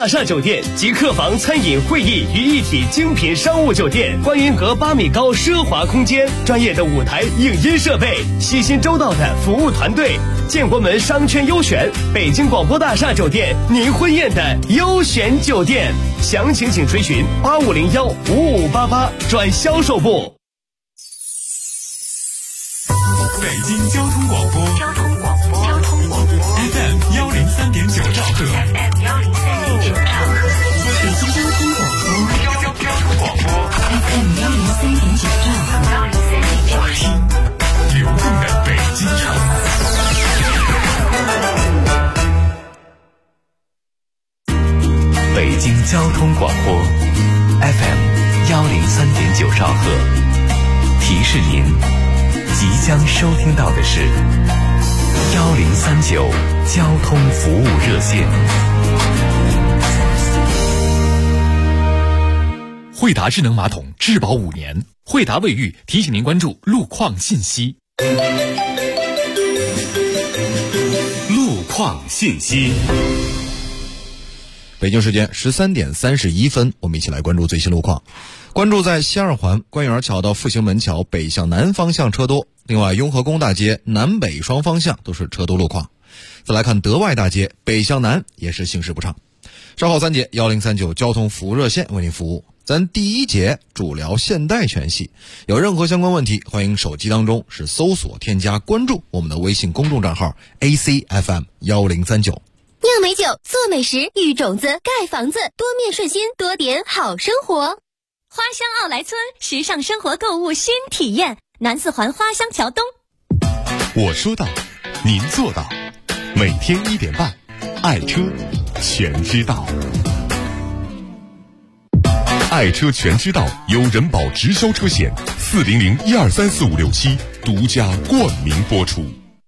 大厦酒店集客房、餐饮、会议于一体精品商务酒店，观云阁8米高奢华空间，专业的舞台影音设备，细心周到的服务团队，建国门商圈优选，北京广播大厦酒店，您婚宴的优选酒店。详情请垂询8501-5588转销售部。 北京交通广播FM 103.9兆赫， 北京交通广播 FM 103.9兆赫， 听流动的北京城。北京交通广播 FM 103.9兆赫，提示您即将收听到的是1039交通服务热线。惠达智能马桶质保5年，惠达卫浴提醒您关注路况信息。路况信息。 北京时间13点31分，我们一起来关注最新路况。关注在西二环官园桥到复兴门桥北向南方向车多，另外雍和宫大街南北双方向都是车多路况。再来看德外大街北向南也是行驶不畅。稍后3节1039交通服务热线为您服务。咱第1节主聊现代全系，有任何相关问题，欢迎手机当中是搜索添加关注我们的微信公众账号 ACFM1039。 酿美酒，做美食，育种子，盖房子，多面顺心，多点好生活。花乡奥莱村，时尚生活购物新体验，南4环花乡桥东。 我说到，您做到，每天1点半，爱车全知道。爱车全知道由人保直销车险400-1234567独家冠名播出。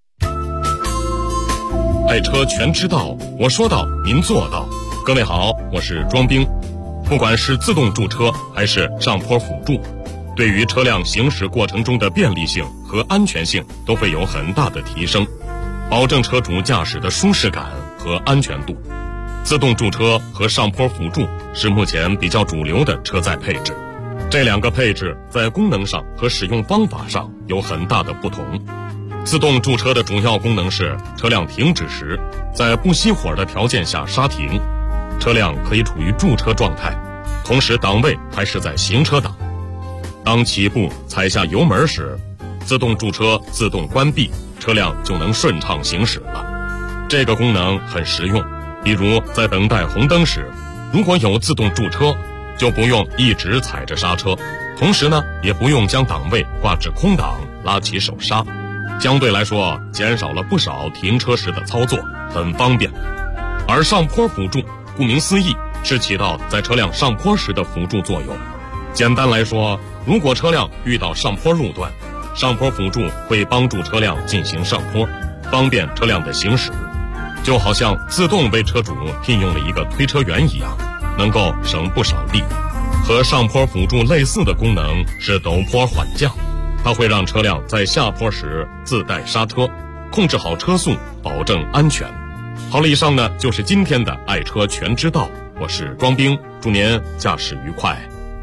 爱车全知道，我说到，您做到。各位好，我是庄兵。不管是自动驻车还是上坡辅助，对于车辆行驶过程中的便利性和安全性都会有很大的提升，保证车主驾驶的舒适感和安全度。自动驻车和上坡辅助是目前比较主流的车载配置，这2个配置在功能上和使用方法上有很大的不同。自动驻车的主要功能是车辆停止时，在不熄火的条件下刹停，车辆可以处于驻车状态，同时档位还是在行车档。当起步踩下油门时，自动驻车自动关闭，车辆就能顺畅行驶了。这个功能很实用，比如在等待红灯时，如果有自动驻车，就不用一直踩着刹车，同时呢，也不用将档位挂至空档，拉起手刹，相对来说减少了不少停车时的操作，很方便。而上坡辅助顾名思义是起到在车辆上坡时的辅助作用。简单来说，如果车辆遇到上坡路段，上坡辅助会帮助车辆进行上坡，方便车辆的行驶，就好像自动为车主聘用了一个推车员一样，能够省不少力。和上坡辅助类似的功能是陡坡缓降，它会让车辆在下坡时自带刹车，控制好车速，保证安全。好了，以上呢就是今天的爱车全知道，我是庄兵，祝您驾驶愉快。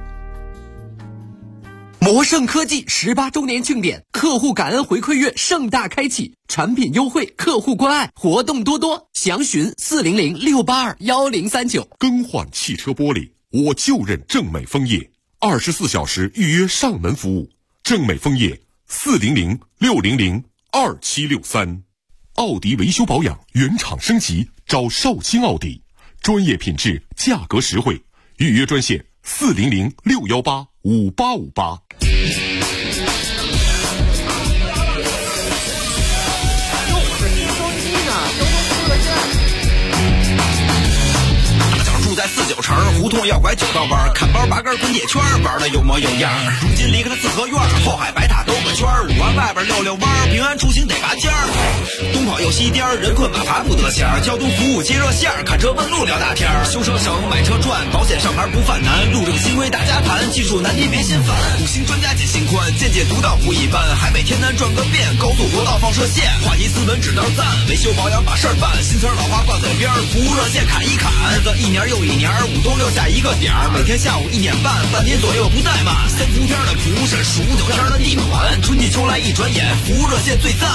魔盛科技18周年庆典，客户感恩回馈月盛大开启，产品优惠，客户关爱，活动多多，详询400-682-1039。 更换汽车玻璃，我就认正美枫叶，24小时预约上门服务。正美枫叶400-600-2763。奥迪维修保养原厂升级，找绍兴奥迪，专业品质，价格实惠，预约专线400-618-5858。 在49城，胡同要拐9道弯，砍包拔根滚铁圈，玩的有模有样。如今离开了四合院，后海白塔兜个圈，5环外边溜溜弯，平安出行得拔尖儿。东跑右西颠，人困马乏不得闲，交通服务接热线，看车问路聊大天，修车省买车赚，保险上牌不犯难，路这个新规大家谈，技术难题别心烦。5星专家解心宽，见解独到不一般，海北天南转个遍，高速国道放射线，话题斯文指道赞，维修保养把事儿办，新词老话挂嘴边，服务热线砍一砍，日子一年又一年，5冬6夏一个点儿，每天下午1点半，半年左右不怠慢，3伏天的蒲是数9天的地暖，春季秋来一转眼，服务热线最赞。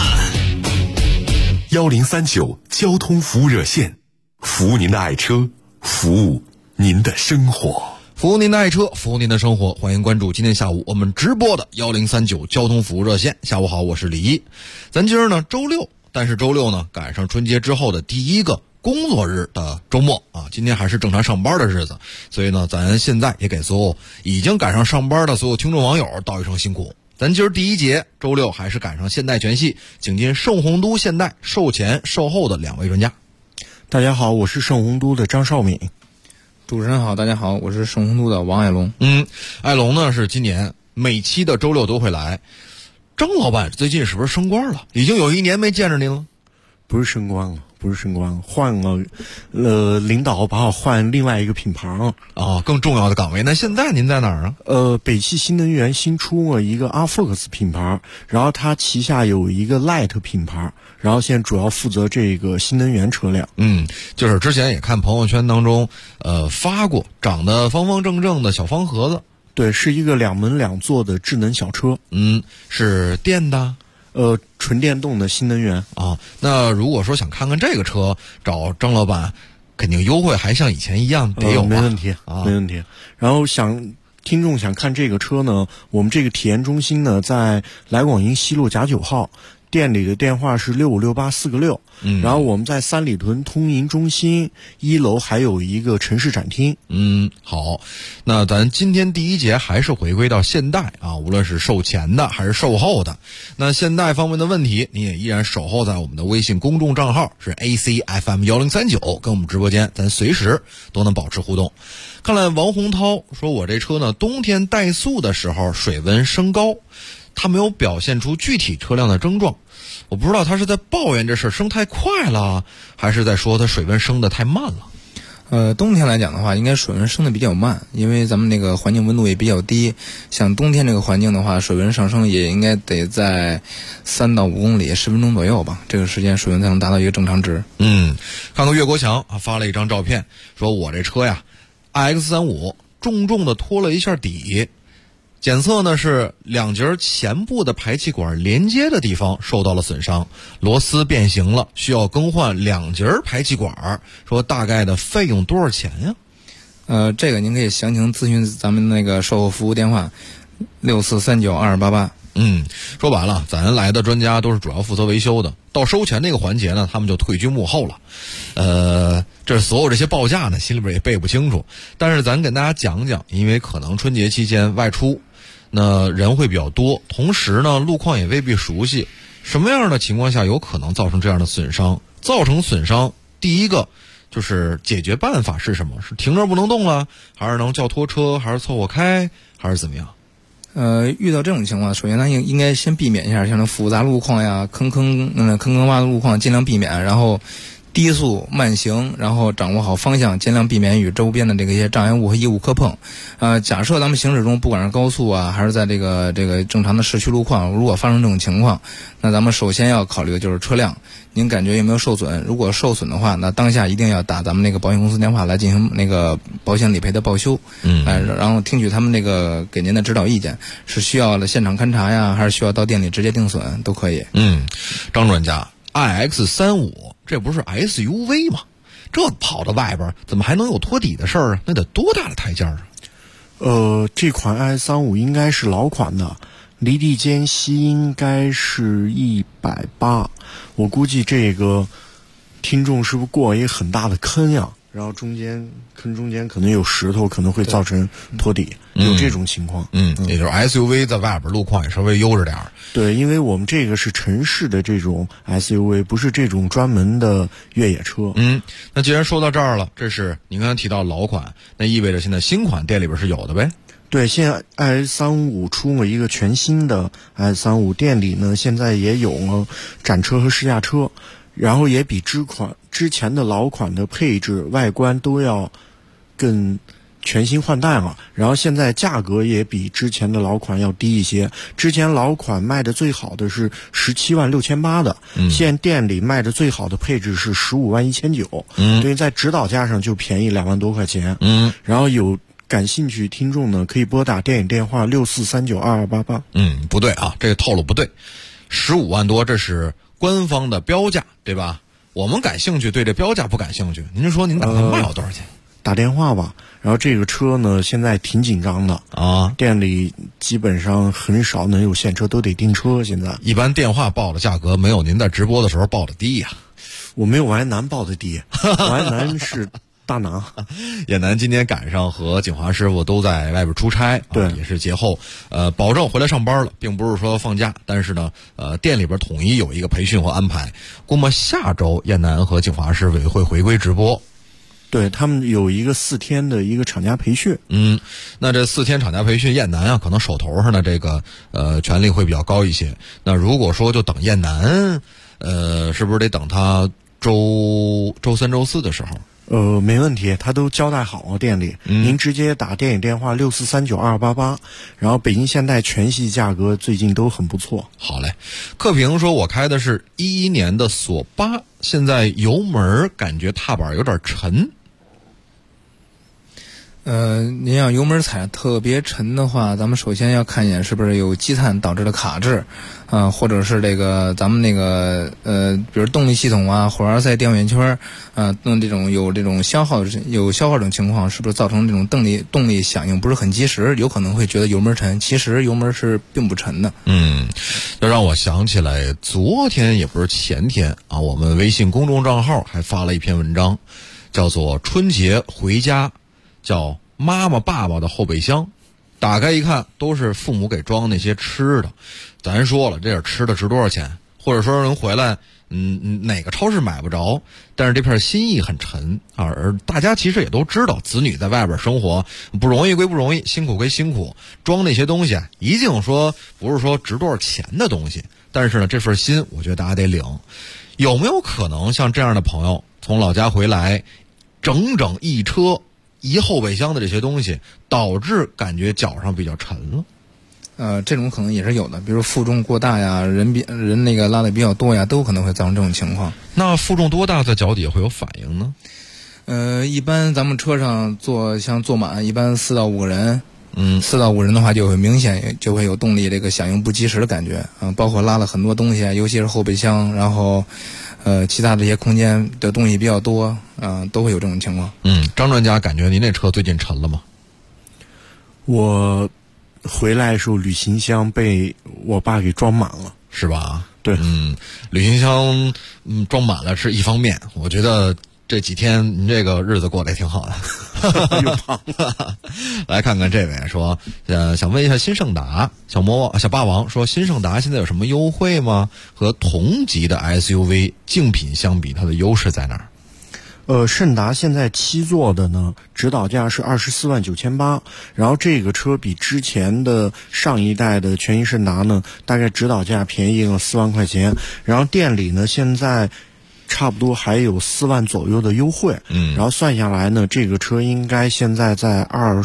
1039交通服务热线，服务您的爱车，服务您的生活。 服务您的爱车，服务您的生活，欢迎关注今天下午我们直播的1039交通服务热线。下午好，我是李一。咱今儿呢周六，但是周六呢赶上春节之后的第一个工作日的周末啊，今天还是正常上班的日子，所以呢咱现在也给所有已经赶上上班的所有听众网友道一声辛苦。咱今儿第一节周六还是赶上现代全系，请进盛宏都现代售前售后的2位专家。 大家好，我是盛宏都的张绍敏。 主持人好，大家好，我是盛宏都的王爱龙。 爱龙呢是今年每期的周六都会来。张老板最近是不是升官了？已经有1年没见着您了。 不是升官了，换了领导把我换另外一个品牌啊，更重要的岗位。那现在您在哪儿啊？ 北汽新能源新出了一个阿 Fox 品牌，然后它旗下有一个 Light 品牌，然后现在主要负责这个新能源车辆。 就是之前也看朋友圈当中发过长得方方正正的小方盒子。 对，是一个2门2座的智能小车。 是电的？ 纯电动的新能源啊。那如果说想看看这个车，找张老板肯定优惠还像以前一样得有吧？ 没问题啊，没问题。然后听众想看这个车呢，我们这个体验中心呢在来广营西路甲9号，店里的电话是6568-4个6。然后我们在三里屯通营中心1楼还有一个城市展厅。 好，那咱今天第一节还是回归到现代啊，无论是售前的还是售后的。那现代方面的问题，你也依然守候在我们的微信公众账号是 ACFM1039，跟我们直播间咱随时都能保持互动。看来王洪涛说，我这车呢冬天怠速的时候水温升高，他没有表现出具体车辆的症状。我不知道他是在抱怨这事升太快了，还是在说他水温升得太慢了。 冬天来讲的话，应该水温升得比较慢，因为咱们那个环境温度也比较低。像冬天这个环境的话，水温上升也应该得在3到5公里10分钟左右吧，这个时间水温才能达到一个正常值。 看看岳国强发了一张照片，说我这车呀 iX35 重重的拖了一下底，检测呢是2节前部的排气管连接的地方受到了损伤，螺丝变形了，需要更换2节排气管，说大概的费用多少钱呀？ 这个您可以详情咨询咱们那个售后服务电话64392288。 说白了，咱来的专家都是主要负责维修的，到收钱那个环节呢，他们就退居幕后了。这所有这些报价呢，心里边也背不清楚，但是咱跟大家讲讲，因为可能春节期间外出，那人会比较多，同时呢路况也未必熟悉，什么样的情况下有可能造成这样的损伤？造成损伤，第一个就是解决办法是什么？是停着不能动了，还是能叫拖车，还是凑合开，还是怎么样？ 遇到这种情况，首先咱应该先避免一下像这复杂路况呀、坑坑洼的路况，尽量避免，然后低速慢行，然后掌握好方向，尽量避免与周边的这个一些障碍物和异物磕碰。假设咱们行驶中不管是高速啊，还是在这个正常的市区路况，如果发生这种情况，那咱们首先要考虑的就是车辆，您感觉有没有受损？如果受损的话，那当下一定要打咱们那个保险公司电话来进行那个保险理赔的报修。然后听取他们那个给您的指导意见，是需要现场勘查呀，还是需要到店里直接定损都可以。 张专家 iX35 这不是 SUV 吗？这跑到外边怎么还能有拖底的事儿啊？那得多大的台阶啊？ 这款 iX35 应该是老款的，离地间隙应该是180，我估计这个听众是不是过一个很大的坑呀？ 然后坑中间可能有石头，可能会造成脱底，有这种情况。 也就是 SUV 在外边路况也稍微悠着点儿。 对，因为我们这个是城市的这种 SUV， 不是这种专门的越野车。 那既然说到这儿了，这是您刚才提到老款，那意味着现在新款店里边是有的呗？ 对，现在 IS35出了一个全新的 IS35，店里呢现在也有了展车和试驾车，然后也比之前的老款的配置、外观都要更全新换代了，然后现在价格也比之前的老款要低一些。之前老款卖的最好的是176800的，现在店里卖的最好的配置是151900，对，在指导价上就便宜2万多块钱。然后有感兴趣听众呢，可以拨打电影电话64392288。 不对啊，这个套路不对，15万多这是官方的标价，对吧？我们感兴趣，对这标价不感兴趣。您说您打算卖我多少钱？ 打电话吧。然后这个车呢，现在挺紧张的啊，店里基本上很少能有现车，都得订车。现在一般电话报的价格没有您在直播的时候报的低呀。 我没有王南报的低，王南是大拿。 叶楠今天赶上和景华师傅都在外边出差， 对， 也是节后，保证回来上班了，并不是说放假，但是呢，店里边统一有一个培训和安排。估摸下周叶楠和景华师傅也会回归直播。 对，他们有一个4天的一个厂家培训。 那这4天厂家培训，燕南啊，可能手头上的这个权力会比较高一些。那如果说就等燕南，是不是得等他周3、周4的时候？ 没问题，他都交代好了店里。您直接打电影电话64392288，然后北京现代全系价格最近都很不错。 好嘞，克平说我开的是11年的索8，现在油门感觉踏板有点沉。 您要油门踩特别沉的话，咱们首先要看一眼是不是有积碳导致的卡滞，或者是这个咱们那个比如动力系统啊、火花塞电源圈弄这种有这种消耗这种情况，是不是造成这种动力响应不是很及时，有可能会觉得油门沉，其实油门是并不沉的。 就让我想起来昨天也不是前天啊，我们微信公众账号还发了一篇文章，叫做春节回家叫妈妈爸爸的后备箱，打开一看都是父母给装那些吃的。咱说了，这点吃的值多少钱？或者说人回来哪个超市买不着，但是这片心意很沉啊。而大家其实也都知道，子女在外边生活不容易归不容易，辛苦归辛苦，装那些东西一定说不是说值多少钱的东西，但是呢这份心我觉得大家得领。有没有可能像这样的朋友从老家回来，整整一车一后备箱的这些东西，导致感觉脚上比较沉了？ 这种可能也是有的，比如负重过大呀，人那个拉的比较多呀，都可能会造成这种情况。 那负重多大在脚底下会有反应呢？ 一般咱们车上坐满，一般4到5个人，4到5人的话就会明显就会有动力这个响应不及时的感觉包括拉了很多东西，尤其是后备箱，然后其他的一些空间的东西比较多都会有这种情况。 张专家，感觉您那车最近沉了吗？ 我回来的时候旅行箱被我爸给装满了。 是吧？ 对， 旅行箱装满了是一方面，我觉得这几天您这个日子过得也挺好的。 又胖了。 来看看这位说，想问一下新胜达，小霸王说新胜达现在有什么优惠吗？和同级的 SUV 竞品相比，它的优势在哪儿？ 胜达现在7座的呢，指导价是249800，然后这个车比之前的上一代的全新胜达呢，大概指导价便宜了4万块钱，然后店里呢现在差不多还有4万左右的优惠，然后算下来呢，这个车应该现在在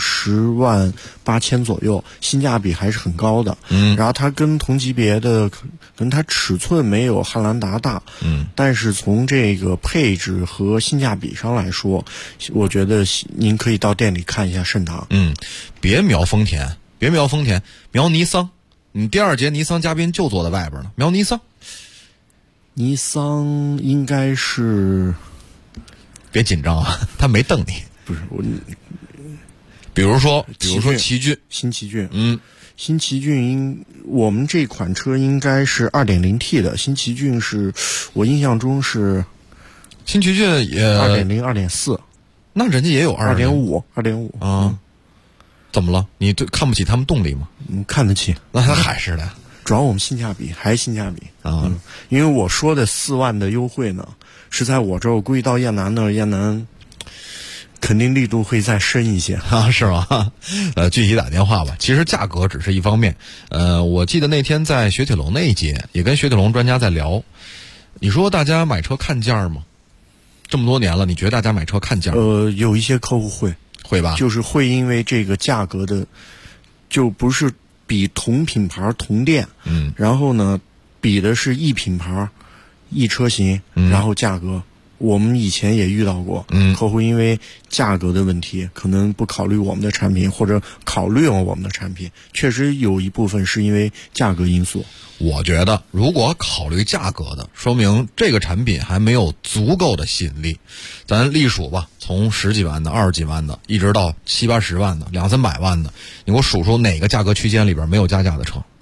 20万8千左右，性价比还是很高的。然后它跟同级别的，可能它尺寸没有汉兰达大，但是从这个配置和性价比上来说，我觉得您可以到店里看一下胜达。 别瞄丰田，瞄尼桑。你第2节尼桑嘉宾就坐在外边呢，瞄尼桑。 尼桑应该是， 别紧张啊，他没瞪你。 不是我， 比如说奇骏， 新奇骏，新奇骏我们这款车应该是 2.0T 的，新奇骏是我印象中是新奇骏也 2.0、2.4。 那人家也有 2.5 啊。怎么了？你看不起他们动力吗？ 看得起。 那还是的， 主要我们性价比还是性价比啊。因为我说的4万的优惠呢，是在我这儿，我估计到燕南那儿，燕南肯定力度会再深一些啊，是吗？具体打电话吧。其实价格只是一方面。我记得那天在雪铁龙那一节，也跟雪铁龙专家在聊。你说大家买车看价吗？这么多年了，你觉得大家买车看价？ 有一些客户会吧， 就是会因为这个价格的，就不是比同品牌同店，然后呢，比的是一品牌、一车型，然后价格。我们以前也遇到过，客户因为价格的问题，可能不考虑我们的产品，或者考虑了我们的产品，确实有一部分是因为价格因素。 我觉得，如果考虑价格的，说明这个产品还没有足够的吸引力。咱隶属吧，从10几万的、20几万的，一直到70、80万的、200、300万的，你给我数出哪个价格区间里边没有加价的车？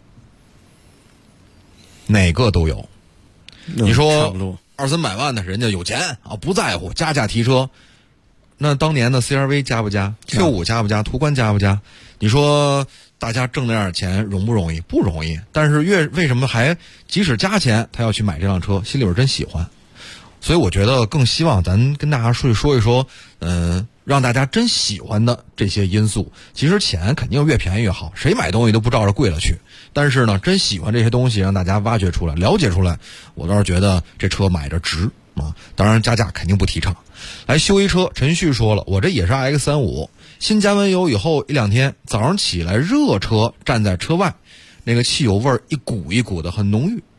哪个都有。你说200、300万的，人家有钱啊，不在乎加价提车。那当年的 CR-V 加不加 ？Q5 加不加？途观加不加？你说大家挣那点钱容不容易？不容易。但是为什么还即使加钱，他要去买这辆车？心里边真喜欢。所以我觉得更希望咱跟大家说一说，让大家真喜欢的这些因素。其实钱肯定越便宜越好，谁买东西都不照着贵了去。但是呢，真喜欢这些东西，让大家挖掘出来、了解出来，我倒是觉得这车买着值啊。当然加价肯定不提倡。来修一车，陈旭说了，我这也是 X35，新加完油以后1、2天，早上起来热车，站在车外，那个汽油味儿一股一股的，很浓郁。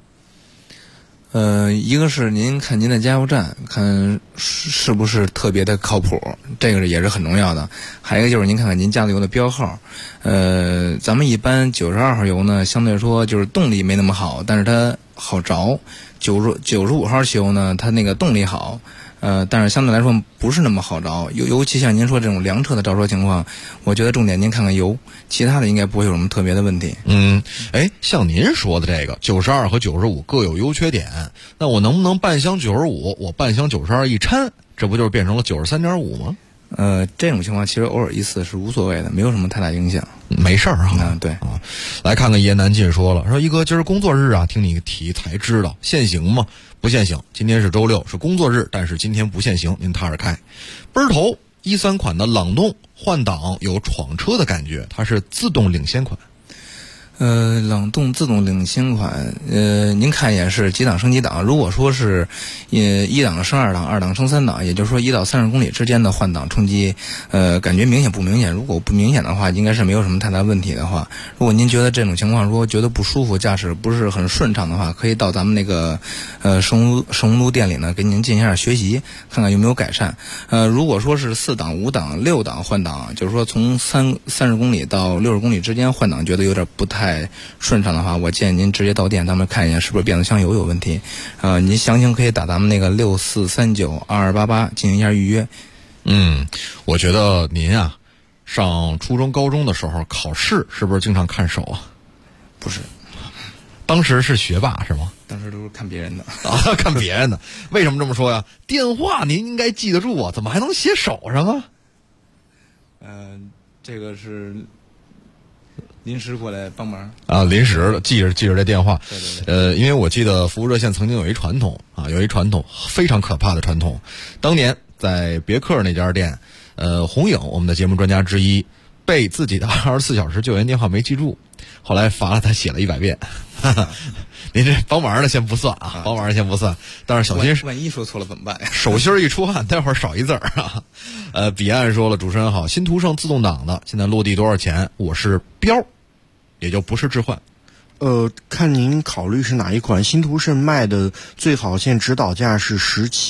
一个是您看您的加油站，看是不是特别的靠谱，这个也是很重要的。还有一个就是您看看您加的油的标号，咱们一般92号油呢，相对来说就是动力没那么好，但是它好着。95号汽油呢，它那个动力好。但是相对来说不是那么好着，尤其像您说这种凉车的着车情况，我觉得重点您看看油，其他的应该不会有什么特别的问题。 像您说的这个92和95各有优缺点，那我能不能半箱95，我半箱92一掺，这不就是变成了93.5吗？ 这种情况其实偶尔一次是无所谓的，没有什么太大影响， 没事儿啊。 对啊，来看看一言难尽说了，说一哥今儿工作日啊，听你提才知道限行吗？不限行，今天是周6，是工作日，但是今天不限行，您踏实开。奔儿头13款的朗动换挡有闯车的感觉，它是自动领先款。 朗动自动领先款，您看一眼是几档升几档。如果说是1档升2档，2档升3档，也就是说1到30公里之间的换挡冲击，感觉明显不明显？如果不明显的话，应该是没有什么太大问题的话。如果您觉得这种情况，如果觉得不舒服，驾驶不是很顺畅的话，可以到咱们那个圣红路店里呢，给您进行一下学习，看看有没有改善。如果说是4档、5档、6档换挡，就是说从30公里到60公里之间换挡，觉得有点不太顺畅的话，我建议您直接到店，咱们看一眼是不是变速箱油有问题。您详情可以打咱们那个64392288进行一下预约。 我觉得您啊，上初中、高中的时候考试是不是经常看手啊？ 不是， 当时是学霸是吗？ 当时都是看别人的啊，看别人的。为什么这么说呀？电话您应该记得住啊，怎么还能写手上啊？ 这个是临时过来帮忙啊，临时的记着这电话。 对。 因为我记得服务热线曾经有一传统啊，有一传统非常可怕的传统。当年在别克那家店，红影我们的节目专家之一，被自己的24小时救援电话没记住，后来罚了他写了100遍。您这帮忙的先不算啊，帮忙的先不算。但是小心万一说错了怎么办呀？ 手心一出汗，待会儿少一字儿啊。彼岸说了，主持人好，新途胜自动挡的现在落地多少钱？我是标，也就不是置换。 看您考虑是哪一款。新途胜卖的最好现指导价是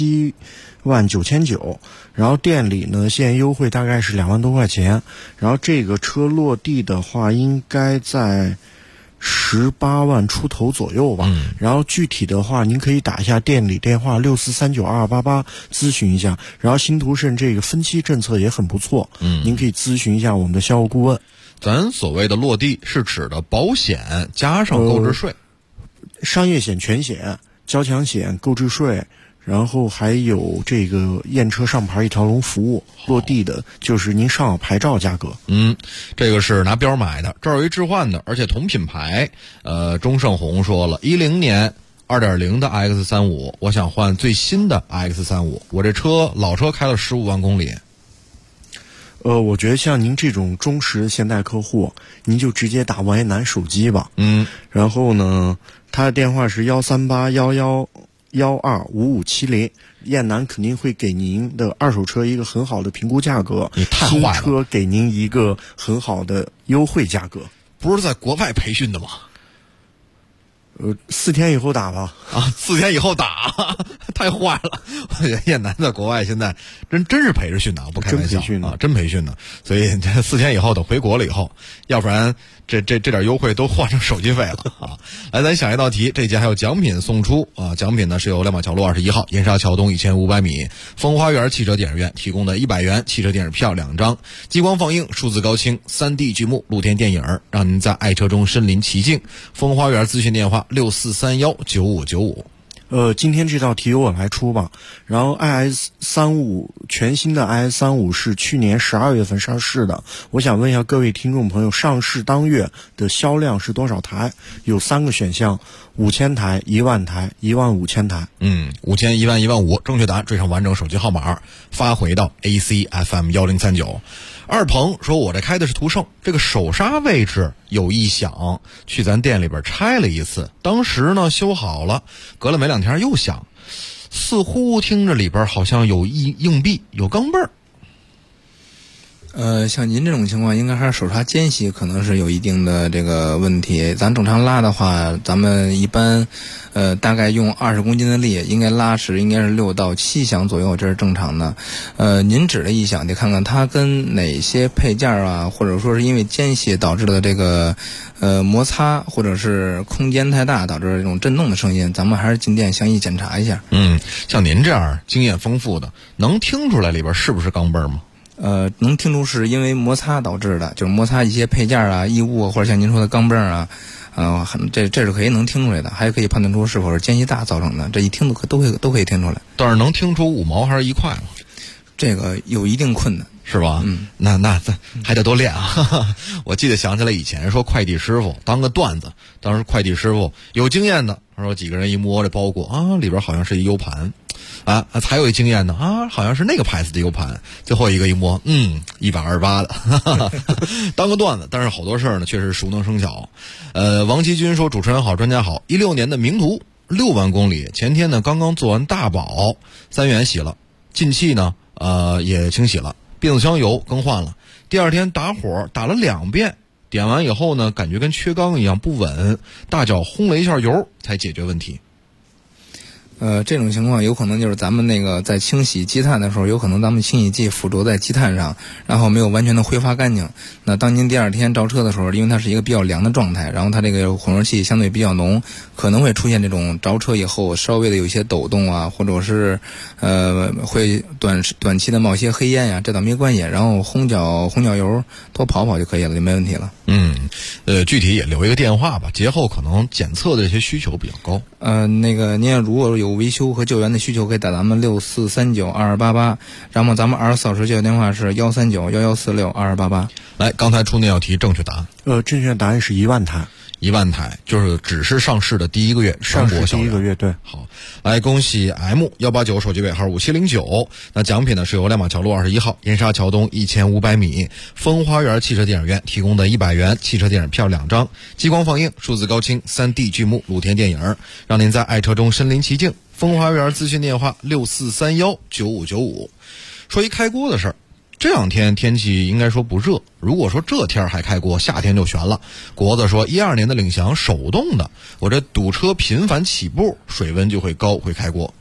17.999万，然后店里呢现优惠大概是2万多块钱，然后这个车落地的话应该在18万出头左右吧。然后具体的话您可以打一下店里电话64392288咨询一下。然后新途胜这个分期政策也很不错，您可以咨询一下我们的销售顾问。 咱所谓的落地是指的保险加上购置税， 商业险、全险、交强险、购置税， 然后还有这个验车上牌一条龙服务，落地的就是您上好牌照价格。 这个是拿标买的，这儿有一置换的，而且同品牌。钟胜红说了，10年2.0的 X35， 我想换最新的 X35， 我这车老车开了15万公里。 我觉得像您这种忠实的现代客户，您就直接打王艳楠手机吧。然后呢，他的电话是13811125570，艳楠肯定会给您的二手车一个很好的评估价格， 你太坏了， 新车给您一个很好的优惠价格。 不是在国外培训的吗 ？4天以后打吧。 4天以后打，太坏了！我觉得艳楠在国外现在真是陪着训的，不开玩笑啊，真培训的。所以这4天以后等回国了以后，要不然这点优惠都换成手机费了啊！来，咱想一道题，这节还有奖品送出啊！奖品呢是由亮马桥路21号燕莎桥东1500米风花园汽车电影院提供的100元汽车电影票2张，激光放映、数字高清、3D 剧目露天电影，让您在爱车中身临其境。风花园咨询电话64319595。 今天这道题由我来出吧。然后 IS35 全新的 IS35 是去年12月份上市的。我想问一下各位听众朋友，上市当月的销量是多少台？有3个选项：5000台、10000台、15000台。 5000、10000、15000，正确答案缀上完整手机号码，发回到 ACFM 1039。二鹏说，我这开的是途胜，这个手刹位置有异响，去咱店里边拆了一次，当时呢修好了，隔了没2天又响，似乎听着里边好像有硬币，有钢镚儿。 像您这种情况，应该还是手刹间隙可能是有一定的这个问题。咱正常拉的话，咱们一般，大概用20公斤的力，应该拉时应该是6到7响左右，这是正常的。您指的异响，得看看它跟哪些配件啊，或者说是因为间隙导致的这个摩擦，或者是空间太大导致这种震动的声音，咱们还是进店详细检查一下。 像您这样经验丰富的，能听出来里边是不是钢镚儿吗？ 能听出是因为摩擦导致的，就是摩擦一些配件啊、异物，或者像您说的钢镚啊，这是可以能听出来的，还可以判断出是否是间隙大造成的，这一听都可以听出来。 但是能听出5毛还是1块吗？ 这个有一定困难， 是吧？那还得多练啊！我记得想起来以前说快递师傅当个段子，当时快递师傅有经验的，他说几个人一摸这包裹啊，里边好像是一 U 盘。才有一经验的好像是那个牌子的 U 盘，最后一个一摸，128的，当个段子。但是好多事儿呢，确实熟能生巧。王其军说：“主持人好，专家好。16年的名图6万公里，前天呢刚刚做完大保，3元洗了，进气呢也清洗了，变速箱油更换了。第2天打火打了2遍，点完以后呢，感觉跟缺缸一样不稳，大脚轰了一下油才解决问题。” 这种情况有可能就是咱们那个在清洗积碳的时候，有可能咱们清洗剂附着在积碳上，然后没有完全的挥发干净。那当您第2天着车的时候，因为它是一个比较凉的状态，然后它这个混合气相对比较浓，可能会出现这种着车以后稍微的有一些抖动啊，或者是会短期的冒一些黑烟呀，这倒没关系。然后轰脚油多跑跑就可以了，就没问题了。 具体也留一个电话吧，节后可能检测的这些需求比较高。 那个您要如果有维修和救援的需求，可以打咱们64392288，然后咱们24小时救援电话是13911462288。 来，刚才出那道题正确答案。 正确答案是10000台。 10000台就是只是上市的第1个月， 上市第1个月，对。 好，来恭喜 M189 手机尾号5709。那奖品呢是由亮马桥路21号燕莎桥东1500米风花园汽车电影院提供的100元汽车电影票2张，激光放映、数字高清、3D 剧目露天电影，让您在爱车中身临其境。风花园咨询电话64319595。说一开锅的事儿。这2天天气应该说不热，如果说这天还开锅，夏天就悬了。国子说12年的领翔手动的，我这堵车频繁起步，水温就会高，会开锅。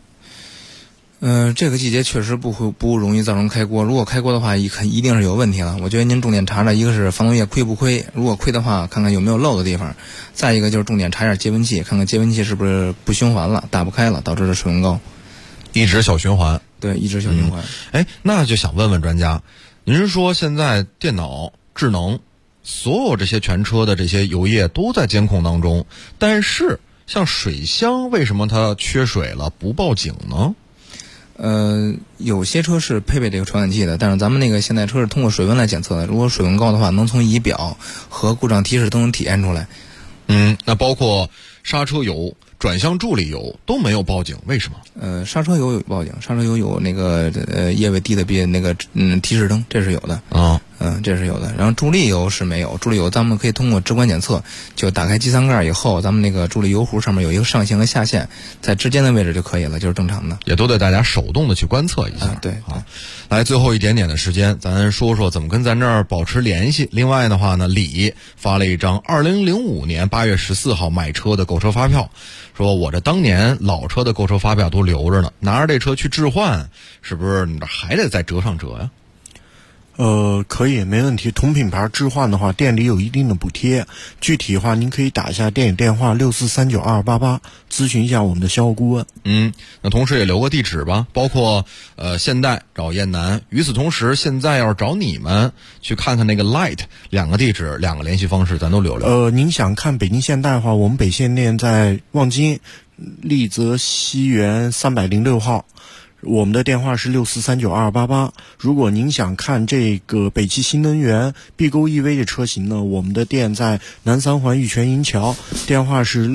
这个季节确实不容易造成开锅，如果开锅的话一定是有问题了。我觉得您重点查查，一个是防冻液亏不亏，如果亏的话看看有没有漏的地方，再一个就是重点查一下接温器，看看接温器是不是不循环了，打不开了，导致的水温高。 一直小循环。 对，一直小循环。 那就想问问专家，您是说现在电脑智能所有这些全车的这些油液都在监控当中，但是像水箱为什么它缺水了不报警呢？ 有些车是配备这个传感器的，但是咱们那个现在车是通过水温来检测的，如果水温高的话，能从仪表和故障提示都能体现出来。 那包括刹车油、转向助力油都没有报警，为什么？ 刹车油有报警，刹车油有那个液位低的比那个提示灯，这是有的啊。 这是有的。然后助力油是没有，助力油咱们可以通过直观检测，就打开机舱盖以后，咱们那个助力油壶上面有一个上限和下限，在之间的位置就可以了，就是正常的。 也都得大家手动的去观测一下。 对。 来，最后一点点的时间，咱说说怎么跟咱这儿保持联系。另外的话呢，李发了一张2005年8月14号买车的购车发票，说我这当年老车的购车发票都留着呢，拿着这车去置换，是不是你这还得再折上折呀？ 可以，没问题。同品牌置换的话，店里有一定的补贴。具体的话，您可以打一下店里电话64392288，咨询一下我们的销售顾问。 那同时也留个地址吧，包括现代找燕南。与此同时，现在要是找你们去看看那个 Light， 2个地址2个联系方式，咱都留留。 您想看北京现代的话，我们北线店在望京丽泽西园306号。我们的电话是64392288。如果您想看这个北汽新能源碧沟 EV 的车型呢，我们的店在南三环玉泉银桥，电话是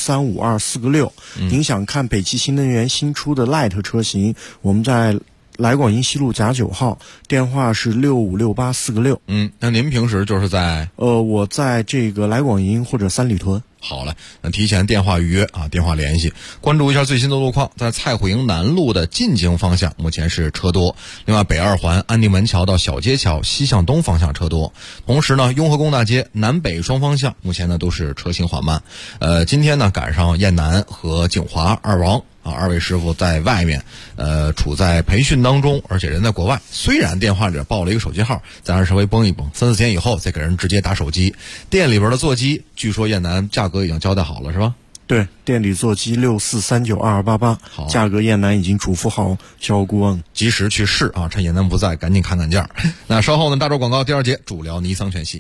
6352466。您想看北汽新能源新出的 Light 车型，我们在来广营西路甲9号，电话是656846。 那您平时就是在我在这个来广营或者三里屯。 好嘞，那提前电话预约啊，电话联系，关注一下最新的路况。在蔡虎营南路的进京方向，目前是车多。另外，北二环安定门桥到小街桥西向东方向车多。同时呢，雍和宫大街南北双方向目前呢都是车行缓慢。今天呢赶上燕南和景华二王二位师傅在外面，处在培训当中，而且人在国外。虽然电话里报了一个手机号，咱还稍微绷一绷，3-4天以后再给人直接打手机。店里边的座机，据说燕南价格已经交代好了，是吧？ 对，店里座机64392288，价格燕南已经嘱咐好销售顾问， 及时去试啊！趁燕南不在，赶紧看看价。那稍后呢，大洲广告第2节主聊尼桑全系。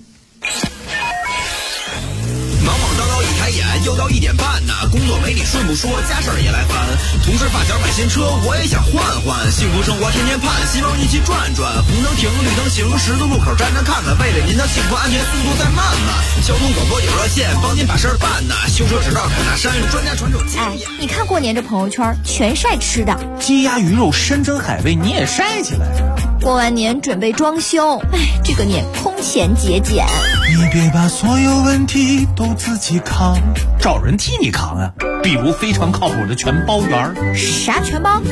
忙忙叨叨一抬眼，又到1点半呢。工作没你顺不说，家事儿也来烦。同事发小买新车，我也想换换。幸福生活天天盼，希望一起转转。红灯停，绿灯行，十字路口站站看看。为了您的幸福安全，速度再慢慢。交通广播有热线，帮您把事儿办呐。修车只到凯纳山，专家传授经验。 你看过年这朋友圈全晒吃的， 鸡鸭鱼肉山珍海味你也晒起来。 过完年准备装修，这个年空前节俭。 你别把所有问题都自己扛，找人替你扛啊！比如非常靠谱的全包园。 啥全包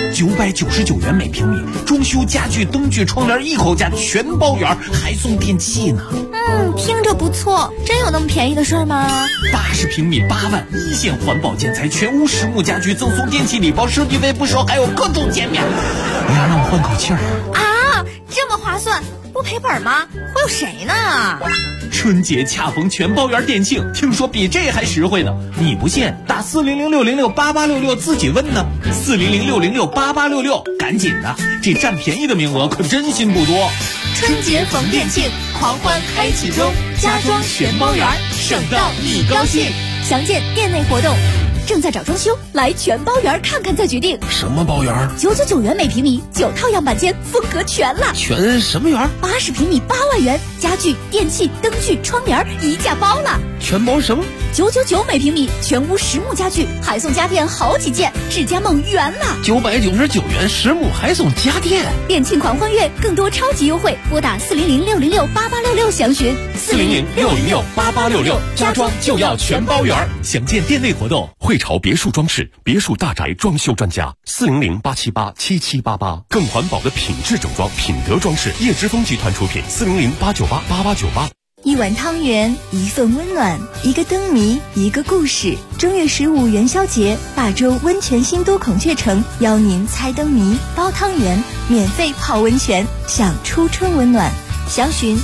？999元每平米，装修家具、灯具、窗帘一口价，全包圆，还送电器呢。 听着不错，真有那么便宜的事儿吗 ？80平米8万，一线环保建材，全屋实木家具，赠送电器礼包，设计费不收，还有各种减免。你要让我换口气儿啊！这么划算，不赔本吗？忽悠谁呢？ 春节恰逢全包圆店庆，听说比这还实惠呢。你不信？打400-606-8866自己问呢。400-606-8866，赶紧的，这占便宜的名额可真心不多。 春节逢店庆，狂欢开启中，家装全包圆，省到你高兴。详见店内活动。正在找装修，来全包圆看看再决定。 什么包圆 ？999元每平米，9套样板间，风格全了。 全什么圆 ？80平米8万元，家具、电器、灯具、窗帘一价包了。 全包什么 ？999每平米，全屋实木家具，还送家电好几件，智家梦圆了。 999元实木还送家电， 店庆狂欢月，更多超级优惠，拨打400-606-8866详询。 400-606-8866，家装就要全包圆。详见店内活动。 汇潮别墅装饰，别墅大宅装修专家，400-878-7788，更环保的品质整装，品德装饰，叶之峰集团出品，400-898-8898。 一碗汤圆，一份温暖，一个灯谜，一个故事。正月15元宵节，大洲温泉新都孔雀城邀您猜灯谜、包汤圆，免费泡温泉，享初春温暖。详询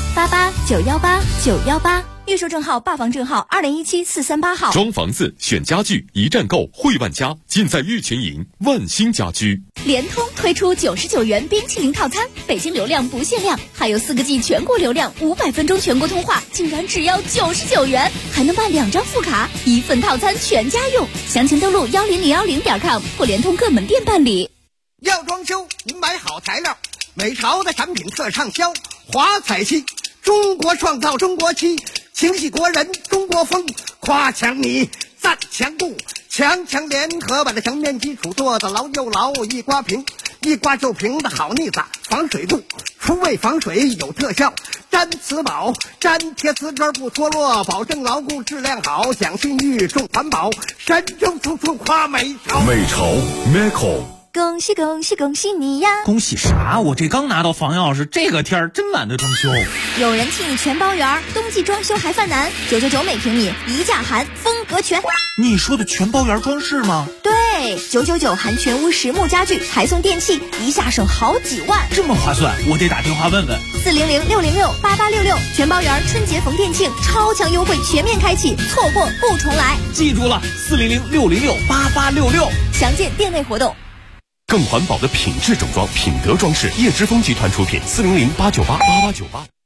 88918918，预售证号、霸房证号2017-438号。 装房子选家具，一站购汇万家，尽在玉泉营万兴家居。 联通推出99元冰淇淋套餐，北京流量不限量，还有4个G 全国流量，500分钟全国通话，竟然只要99元，还能办2张副卡，1份套餐全家用。详情登录10010.com或联通各门店办理。 要装修，您买好材料，美潮的产品特畅销，华彩漆，中国创造中国漆，情系国人中国风，夸墙你赞墙固，强联合把这墙面基础做得牢又牢，一刮平，一刮就平的好腻子，防水度，除味防水有特效，粘瓷宝，粘贴瓷砖不脱落，保证牢固质量好，讲信誉重环保，神州处处夸美潮。 美潮 Meco。 恭喜恭喜恭喜你呀！ 恭喜啥？我这刚拿到房钥匙，这个天儿真懒得装修。 有人气全包圆，冬季装修还犯难，999每平米，一价含，风格全。 你说的全包圆装饰吗？ 对，999含全屋实木家具，还送电器，一下省好几万， 这么划算，我得打电话问问。 400-606-8866，全包圆春节逢店庆，超强优惠全面开启，错过不重来。 记住了，400-606-8866， 详见店内活动。 更环保的品质整装，品德装饰，叶之峰集团出品，400-898-8898。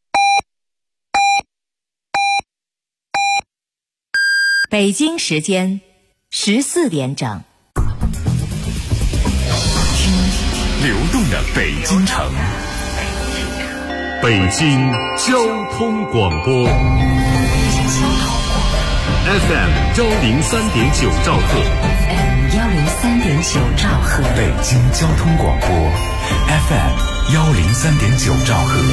北京时间14点整。 听流动的北京城，北京交通广播 FM 103.9兆赫。 103.9兆赫， 北京交通广播 FM 103.9兆赫。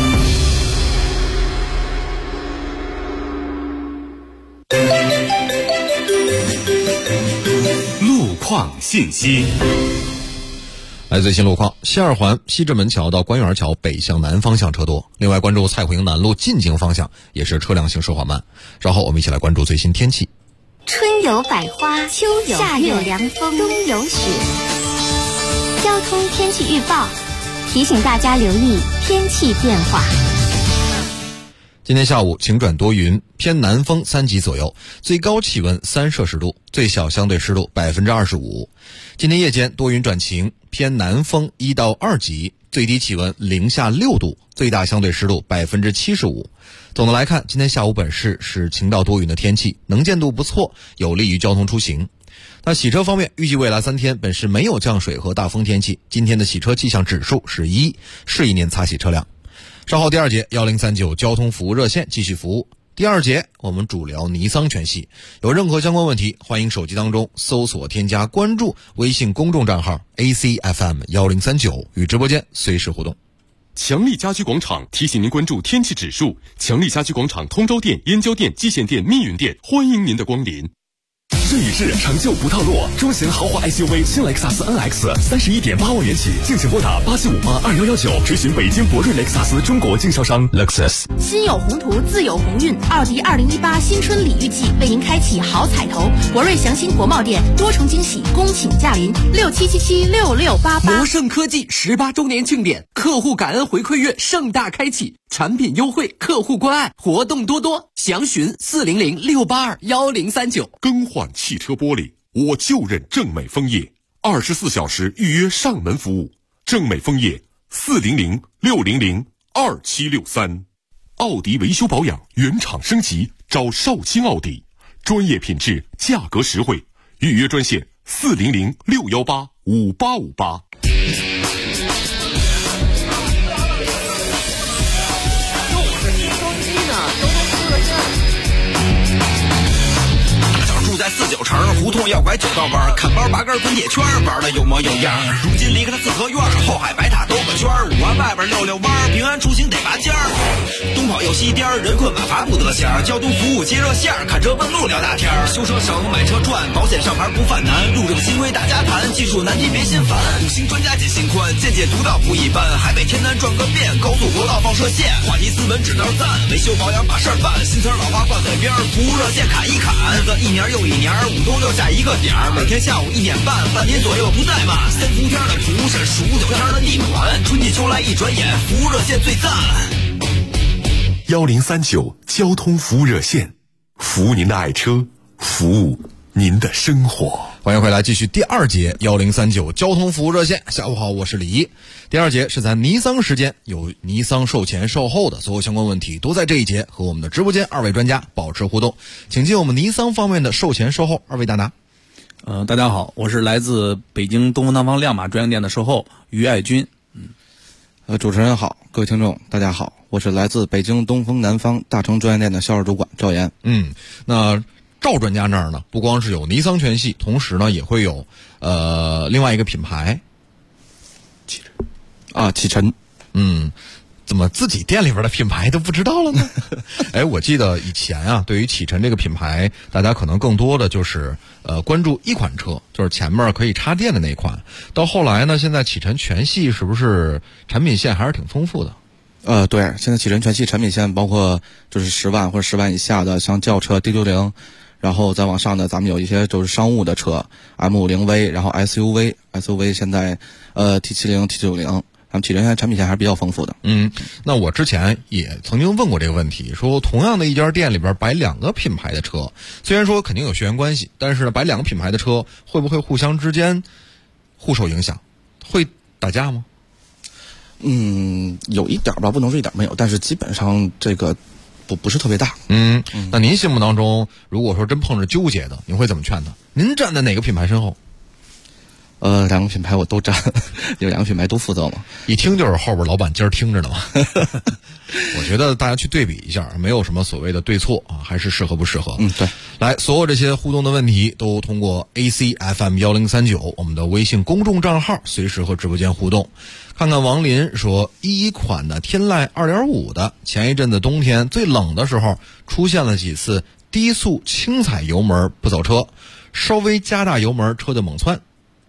路况信息。 来最新路况，西二环西直门桥到官园桥北向南方向车多，另外关注蔡湖营南路进京方向也是车辆行驶缓慢。稍后我们一起来关注最新天气。 春有百花，秋有夏有凉风，冬有雪。交通天气预报提醒大家留意天气变化。 今天下午晴转多云，偏南风3级左右，最高气温3摄氏度，最小相对湿度25%。今天夜间多云转晴，偏南风1到2级，最低气温零下6度，最大相对湿度75%。总的来看，今天下午本市是晴到多云的天气，能见度不错，有利于交通出行。那洗车方面，预计未来3天本市没有降水和大风天气，今天的洗车气象指数是1，是一年擦洗车辆。稍后第2节1039交通服务热线继续服务。第2节我们主聊尼桑全系，有任何相关问题，欢迎手机当中搜索添加关注微信公众账号 ACFM1039，与直播间随时互动。 强力家居广场提醒您关注天气指数。强力家居广场通州店、燕郊店、蓟县店、密云店，欢迎您的光临。 顺宇治成就不套路，中型豪华 SUV 新雷克萨斯 NX 31.8万元起，敬请拨打87582119，咨询北京博瑞雷克萨斯中国经销商 Lexus。 心有宏图，自有鸿运。奥迪2018新春礼遇季为您开启好彩头，博瑞祥鑫国贸店多重惊喜，恭请驾临67776688。 摩盛科技18周年庆典，客户感恩回馈月盛大开启，产品优惠，客户关爱，活动多多，详询400-682-1039。 更换汽车玻璃，我就认正美枫叶，24小时预约上门服务。正美枫叶400-600-2763。奥迪维修保养原厂升级，找少卿奥迪，专业品质，价格实惠。预约专线400-618-5858。 住在49城胡同要拐9道弯，看包拔根滚铁圈，玩的有模有样。如今离开了四合院，后海白塔兜个圈，5环外边溜溜弯，平安出行得拔尖儿。东跑又西颠，人困马乏不得闲，交通服务接热线，看车问路聊大天。修车省，买车赚，保险上牌不犯难，路政新规大家谈，技术难题别心烦。5星专家解心宽，见解独到不一般，海北天南转个遍，高速国道放射线，话题斯文指道赞，维修保养把事儿办，新词老话挂嘴边，服务热线砍一砍，个一年又一年，5通6下一个点，每天下午1点半，半年左右不怠慢。3伏天的图是数9天的逆转，春季秋来一转眼，服务热线最赞。 1039交通服务热线，服务您的爱车，服务您的生活。 欢迎回来，继续第二节1039交通服务热线。下午好，我是李一。第二节是咱尼桑时间，有尼桑售前售后的所有相关问题都在这一节和我们的直播间二位专家保持互动，请进我们尼桑方面的售前售后二位大拿。 大家好，我是来自北京东风南方亮马专营店的售后于爱军。 主持人好，各位听众大家好，我是来自北京东风南方大成专营店的销售主管赵岩。 那赵专家那儿呢，不光是有尼桑全系，同时呢也会有另外一个品牌启辰。 怎么自己店里边的品牌都不知道了呢？我记得以前啊，对于启辰这个品牌，大家可能更多的就是关注一款车，就是前面可以插电的那款。到后来呢，现在启辰全系是不是产品线还是挺丰富的？ 对，现在启辰全系产品线包括就是10万或者10万以下的，像轿车 D60，然后再往上呢，咱们有一些就是商务的车 M50V， 然后 SUV 现在T70、T90，咱们启辰现在产品线还是比较丰富的。 那我之前也曾经问过这个问题，说同样的一家店里边摆两个品牌的车，虽然说肯定有血缘关系，但是呢，摆两个品牌的车会不会互相之间互受影响，会打架吗？ 有一点吧，不能说一点没有，但是基本上这个不是特别大。 那您心目当中，如果说真碰着纠结的，您会怎么劝他？您站在哪个品牌身后？ 两个品牌我都站，有两个品牌都负责嘛。 一听就是后边老板今儿听着呢嘛。我觉得大家去对比一下，没有什么所谓的对错啊，还是适合不适合。 对。 来，所有这些互动的问题都通过 ACFM 1039我们的微信公众账号随时和直播间互动。看看王林说，11款的天籁 2.5 的，前一阵子冬天最冷的时候出现了几次低速轻踩油门不走车，稍微加大油门车就猛窜。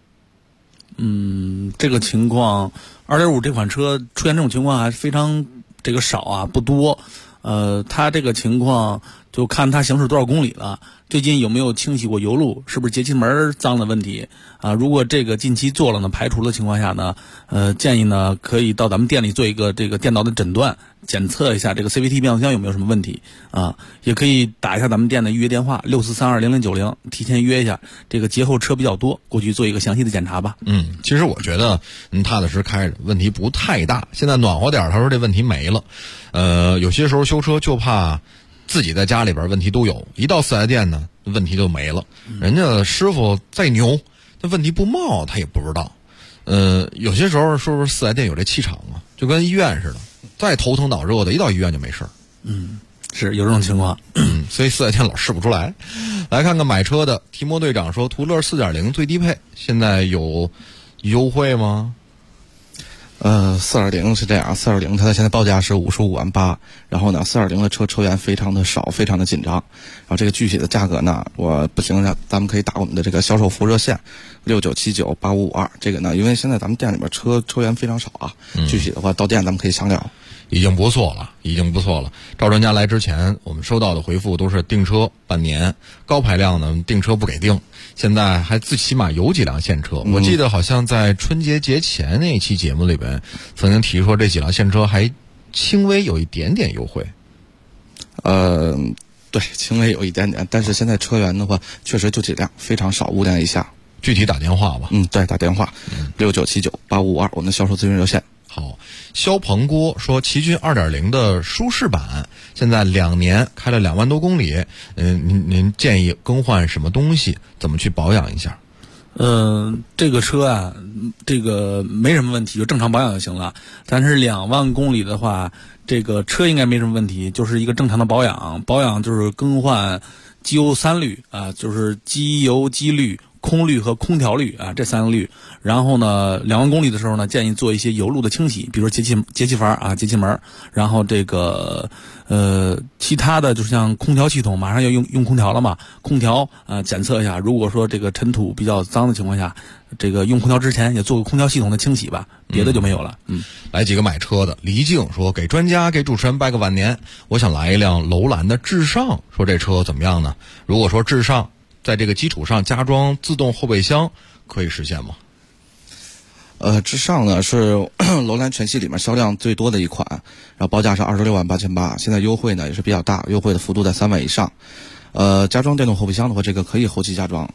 这个情况 2.5 这款车出现这种情况还是非常少啊，不多。它这个情况就看它行驶多少公里了，最近有没有清洗过油路，是不是节气门脏的问题啊？如果这个近期做了呢，排除的情况下呢，建议呢可以到咱们店里做一个这个电脑的诊断，检测一下这个 CVT 变速箱有没有什么问题啊？也可以打一下咱们店的预约电话64320090，提前约一下。这个节后车比较多，过去做一个详细的检查吧。 其实我觉得踏踏实开着，问题不太大。现在暖和点，他说这问题没了。有些时候修车就怕自己在家里边问题都有，一到四 S 店呢问题就没了。人家师傅再牛，这问题不冒他也不知道。有些时候是不是四 S 店有这气场啊？就跟医院似的，再头疼脑热的，一到医院就没事儿。 是有这种情况。 所以四 S 店老试不出来。来看看买车的提莫队长说，途乐 4.0 最低配现在有优惠吗 ？4.0是这样，4.0它的现在报价是55万8，然后呢，4.0的车源非常的少，非常的紧张。然后这个具体的价格呢，我不行，咱们可以打我们的这个销售服务热线69798552。这个呢，因为现在咱们店里边车源非常少啊，具体的话到店咱们可以详聊。 已经不错了。赵专家来之前，我们收到的回复都是订车半年，高排量呢订车不给订。现在还最起码有几辆现车，我记得好像在春节节前那一期节目里边，曾经提说这几辆现车还轻微有一点点优惠。 对，轻微有一点点，但是现在车源的话，确实就几辆，非常少，5辆以下。 具体打电话吧。 对，打电话69798552，我们的销售咨询热线。 好，肖鹏锅说，奇骏 2.0 的舒适版现在2年开了2万多公里，您建议更换什么东西，怎么去保养一下？ 这个车啊，这个没什么问题，就正常保养就行了。但是2万公里的话，这个车应该没什么问题，就是一个正常的保养。保养就是更换机油3滤啊，就是机油机滤、空滤和空调滤啊，这3个滤。然后呢，2万公里的时候呢，建议做一些油路的清洗，比如说节气阀啊、节气门。然后这个其他的就像空调系统，马上要用空调了嘛，空调检测一下，如果说这个尘土比较脏的情况下，这个用空调之前也做个空调系统的清洗吧，别的就没有了。 来几个买车的，黎静说，给专家给主持人拜个晚年，我想来一辆楼兰的致尚，说这车怎么样呢？如果说致尚在这个基础上加装自动后备箱，可以实现吗？ 致尚呢是楼兰全系里面销量最多的一款，然后报价是26万8800，现在优惠呢也是比较大，优惠的幅度在3万以上。加装电动后备箱的话，这个可以后期加装。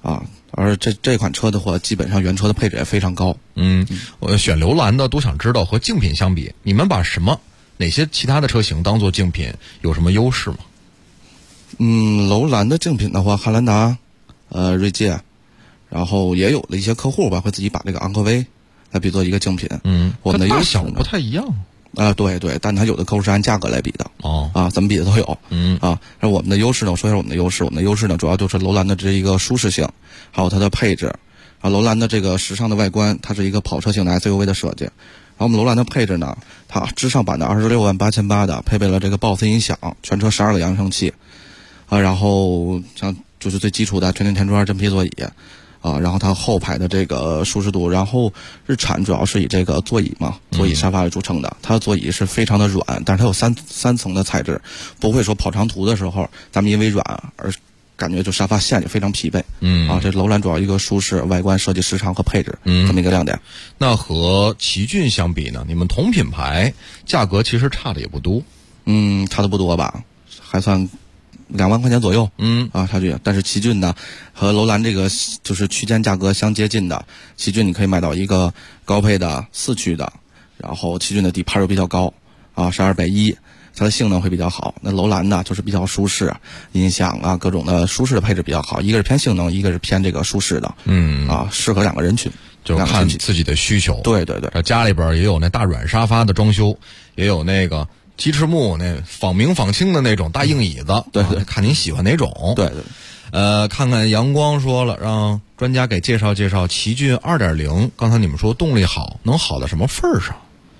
啊。而这款车的话，基本上原车的配置也非常高。 我选楼兰的都想知道和竞品相比，你们把哪些其他的车型当做竞品，有什么优势吗？ 楼兰的竞品的话，汉兰达、锐界，然后也有的一些客户吧会自己把这个昂科威来比作一个竞品。我们的优势不太一样。 对，但它有的客户是按价格来比的。怎么比的都有。而我们的优势呢，我说一下我们的优势。我们的优势呢，主要就是楼兰的这一个舒适性，还有它的配置。楼兰的这个时尚的外观，它是一个跑车型的 SUV 的设计。然后我们楼兰的配置呢，它之上版的268800的配备了这个 BOSS 音响，全车12个扬声器。然后像就是最基础的全景天窗、真皮座椅。然后它后排的这个舒适度，然后日产主要是以这个座椅嘛，座椅沙发为著称的。它的座椅是非常的软，但是它有三层的材质，不会说跑长途的时候咱们因为软而感觉就沙发陷就非常疲惫。这楼兰主要一个舒适、外观设计、时长和配置这么一个亮点。 那和奇骏相比呢？你们同品牌，价格其实差的也不多。 差的不多吧，还算2万块钱左右，差距。但是奇骏呢，和楼兰这个就是区间价格相接近的，奇骏你可以买到一个高配的4驱的，然后奇骏的底盘又比较高是210，它的性能会比较好。那楼兰呢，就是比较舒适，音响各种的舒适的配置比较好，一个是偏性能，一个是偏这个舒适的，适合2个人群， 就看自己的需求。 对， 家里边也有那大软沙发的装修，也有那个鸡翅木那仿明仿清的那种大硬椅子，对，看您喜欢哪种。 对。 看看阳光说了，让专家给介绍介绍奇骏 2.0。刚才你们说动力好，能好到什么份儿上？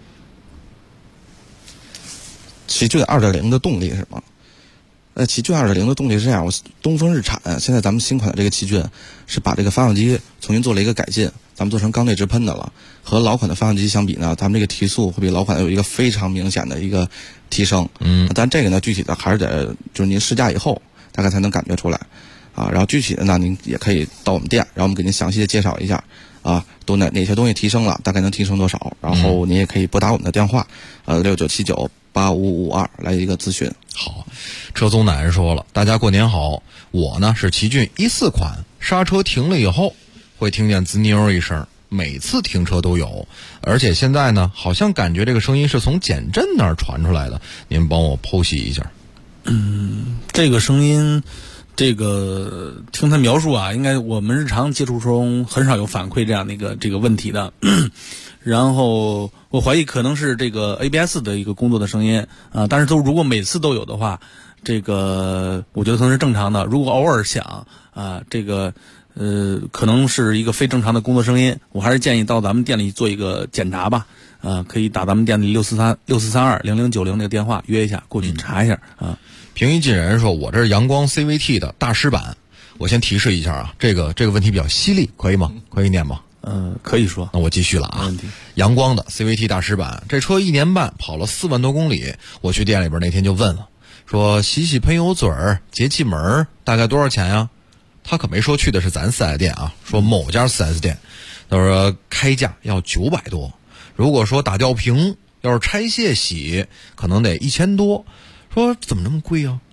奇骏 2.0 的动力是吗？奇骏 2.0 的动力是这样，东风日产现在咱们新款的这个奇骏是把这个发动机重新做了一个改进，咱们做成缸内直喷的了。和老款的发动机相比呢，咱们这个提速会比老款有一个非常明显的一个提升。但这个呢，具体的还是得就是您试驾以后大概才能感觉出来。然后具体的呢，您也可以到我们店，然后我们给您详细的介绍一下都哪些东西提升了，大概能提升多少。然后您也可以拨打我们的电话6979855552来一个咨询。 好，车宗奶奶说了，大家过年好。我呢是奇骏14款，刹车停了以后会听见滋妞一声，每次停车都有，而且现在呢好像感觉这个声音是从减震那儿传出来的，您帮我剖析一下。 这个声音这个听他描述应该我们日常接触中很少有反馈这样的一个这个问题的。然后我怀疑可能是这个 ABS 的一个工作的声音但是如果每次都有的话，这个我觉得可能是正常的。如果偶尔响这个可能是一个非正常的工作声音，我还是建议到咱们店里做一个检查吧。可以打咱们店里64320090那个电话约一下，过去查一下平易近人说，我这是阳光 CVT 的大师版。我先提示一下这个问题比较犀利，可以吗？可以念吗？ 可以说。 那我继续了没问题。 阳光的 CVT 大师版，这车1年半跑了4万多公里。我去店里边那天就问了，说洗喷油嘴儿、节气门大概多少钱呀？他可没说去的是咱4S店说某家4S店，他说开价要900多。如果说打吊瓶要是拆卸洗，可能得1000多。说怎么那么贵啊？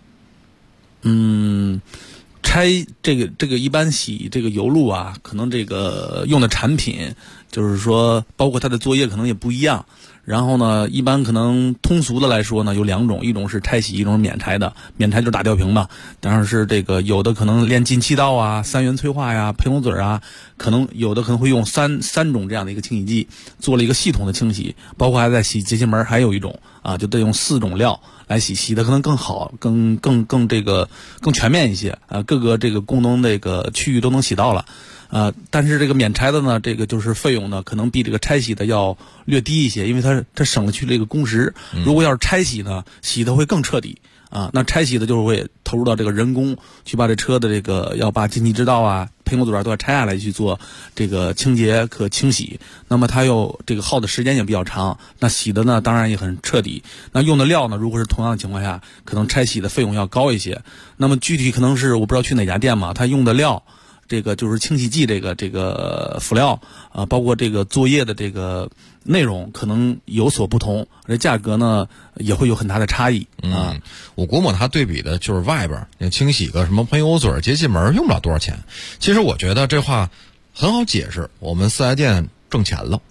拆这个一般洗这个油路可能这个用的产品就是说包括它的作业可能也不一样。然后呢，一般可能通俗的来说呢有2种，一种是拆洗，一种是免拆的。免拆就是打吊瓶嘛，当然是这个有的可能连进气道3元催化喷油嘴可能有的可能会用三种这样的一个清洗剂做了一个系统的清洗，包括还在洗节气门，还有一种就得用4种料来洗的可能更好，更这个更全面一些各个这个功能这个区域都能洗到了。但是这个免拆的呢，这个就是费用呢可能比这个拆洗的要略低一些，因为它省了去这个工时。如果要是拆洗呢，洗的会更彻底那拆洗的就是会投入到这个人工去把这车的这个要把进气之道喷油嘴都要拆下来去做这个清洁和清洗，那么它又这个耗的时间也比较长，那洗的呢当然也很彻底。那用的料呢，如果是同样的情况下，可能拆洗的费用要高一些。那么具体可能是我不知道去哪家店嘛，它用的料这个就是清洗剂这个辅料包括这个作业的这个内容可能有所不同，这价格呢也会有很大的差异啊。 我估摸它对比的就是外边清洗个什么喷油嘴、节气门用不了多少钱。其实我觉得这话很好解释，我们4S店挣钱了，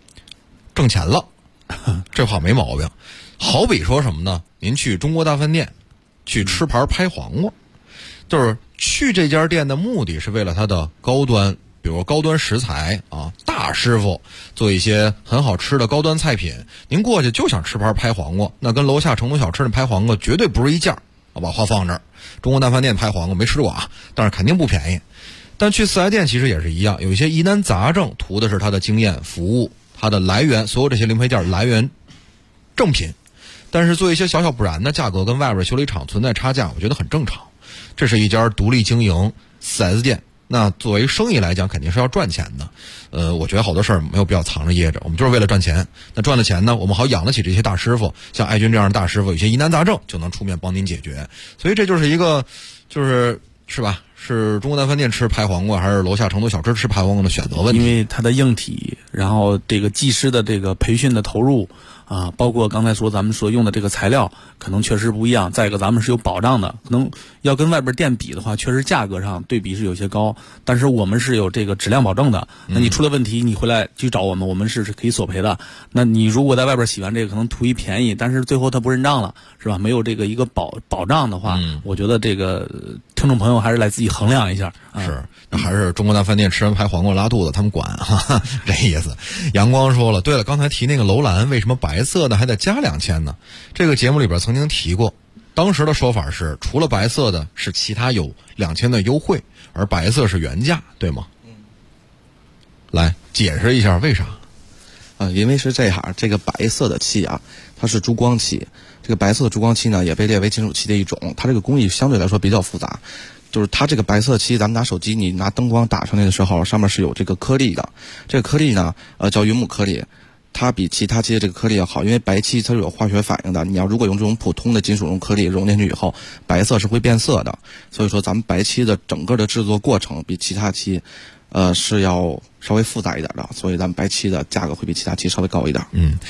这话没毛病。好比说什么呢？您去中国大饭店去吃盘拍黄瓜，就是去这家店的目的是为了它的高端，比如高端食材啊，大师傅做一些很好吃的高端菜品。您过去就想吃盘拍黄瓜，那跟楼下成都小吃的拍黄瓜绝对不是一价。我把话放这儿，中国大饭店拍黄瓜没吃过啊，但是肯定不便宜。但去4S店其实也是一样，有一些疑难杂症图的是它的经验、服务、它的来源，所有这些零配件来源正品。但是做一些小不然的价格跟外边修理厂存在差价，我觉得很正常。这是一家独立经营 4S 店，那作为生意来讲肯定是要赚钱的。我觉得好多事儿没有必要藏着掖着，我们就是为了赚钱。那赚了钱呢，我们好养得起这些大师傅，像艾军这样的大师傅，有些疑难杂症就能出面帮您解决。所以这就是一个是吧？是中国大饭店吃拍黄瓜，还是楼下成都小吃吃拍黄瓜的选择问题？ 因为它的硬体，然后这个技师的这个培训的投入啊，包括刚才说咱们所用的这个材料，可能确实不一样。再一个，咱们是有保障的，可能要跟外边店比的话，确实价格上对比是有些高，但是我们是有这个质量保证的。那你出了问题，你回来去找我们，我们是可以索赔的。那你如果在外边洗完这个，可能图一便宜，但是最后他不认账了，是吧？没有这个一个保障的话，我觉得这个听众朋友还是来自己衡量一下。 是，那还是中国大饭店吃完拍黄瓜拉肚子，他们管哈，这意思。阳光说了，对了，刚才提那个楼兰为什么白色的还得加2000呢？这个节目里边曾经提过，当时的说法是除了白色的是其他有2000的优惠，而白色是原价，对吗？来解释一下为啥？ 因为是这样，这个白色的漆啊，它是珠光漆，这个白色的珠光漆呢也被列为金属漆的一种，它这个工艺相对来说比较复杂。就是它这个白色漆，咱们拿手机你拿灯光打上来的时候，上面是有这个颗粒的，这个颗粒呢叫云母颗粒，它比其他漆的这个颗粒要好，因为白漆它是有化学反应的，你要如果用这种普通的金属用颗粒融进去以后，白色是会变色的，所以说咱们白漆的整个的制作过程比其他漆是要稍微复杂一点的，所以咱们白漆的价格会比其他漆稍微高一点。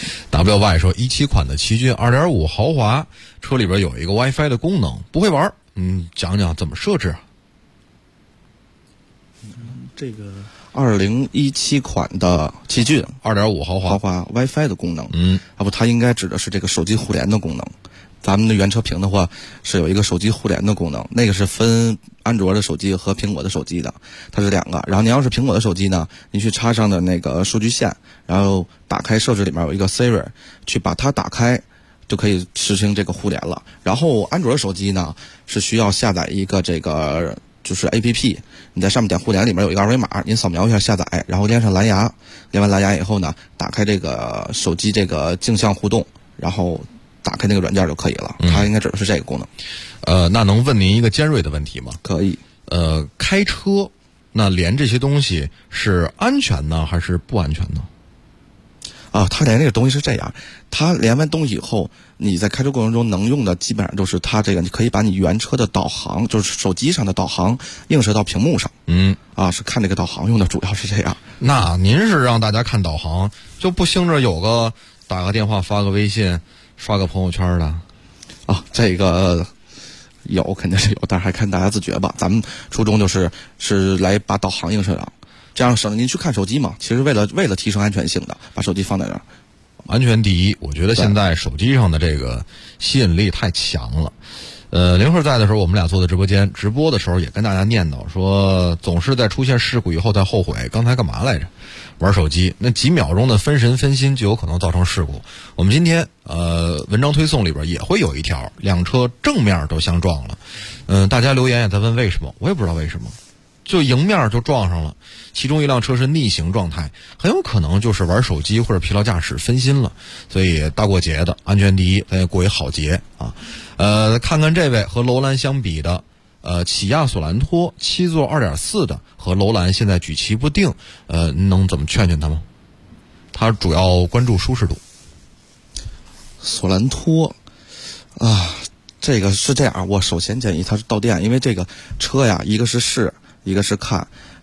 WY 说17款的奇骏 2.5 豪华车里边有一个 WiFi 的功能，不会玩，讲讲怎么设置啊？ 这个2017款的奇骏 2.5 豪华 WiFi 的功能，它应该指的是这个手机互联的功能。咱们的原车屏的话是有一个手机互联的功能，那个是分安卓的手机和苹果的手机的，它是2个。然后你要是苹果的手机呢，你去插上的那个数据线，然后打开设置里面有一个 Siri， 去把它打开，就可以实行这个互联了。然后安卓的手机呢是需要下载一个这个就是 APP， 你在上面点互联，里面有一个二维码，您扫描一下下载，然后连上蓝牙，连完蓝牙以后呢，打开这个手机这个镜像互动，然后打开那个软件就可以了。它应该指的是这个功能。 那能问您一个尖锐的问题吗？ 可以。 开车那连这些东西是安全呢还是不安全呢？ 它连这个东西是这样，它连完东西以后，你在开车过程中能用的基本上就是它这个，你可以把你原车的导航，就是手机上的导航映射到屏幕上。是看这个导航用的，主要是这样。 那您是让大家看导航，就不兴着有个打个电话、发个微信、刷个朋友圈的？ 这个有肯定是有，但是还看大家自觉吧。咱们初衷是来把导航映射上。这样省得您去看手机嘛，其实为了提升安全性的，把手机放在那儿， 安全第一。我觉得现在手机上的这个吸引力太强了。林慧在的时候，我们俩坐在直播间直播的时候，也跟大家念叨说，总是在出现事故以后才后悔，刚才干嘛来着？玩手机，那几秒钟的分神分心就有可能造成事故。我们今天文章推送里边也会有一条，两车正面都相撞了。大家留言也在问为什么，我也不知道为什么。就迎面就撞上了，其中一辆车是逆行状态，很有可能就是玩手机或者疲劳驾驶分心了。所以大过节的，安全第一，咱也过一好节啊。看看这位和楼兰相比的，起亚索兰托7座2.4的和楼兰现在举棋不定，能怎么劝劝他吗？他主要关注舒适度。 索兰托这个是这样，我首先建议他是到店，因为这个车呀，一个是试，一个是看。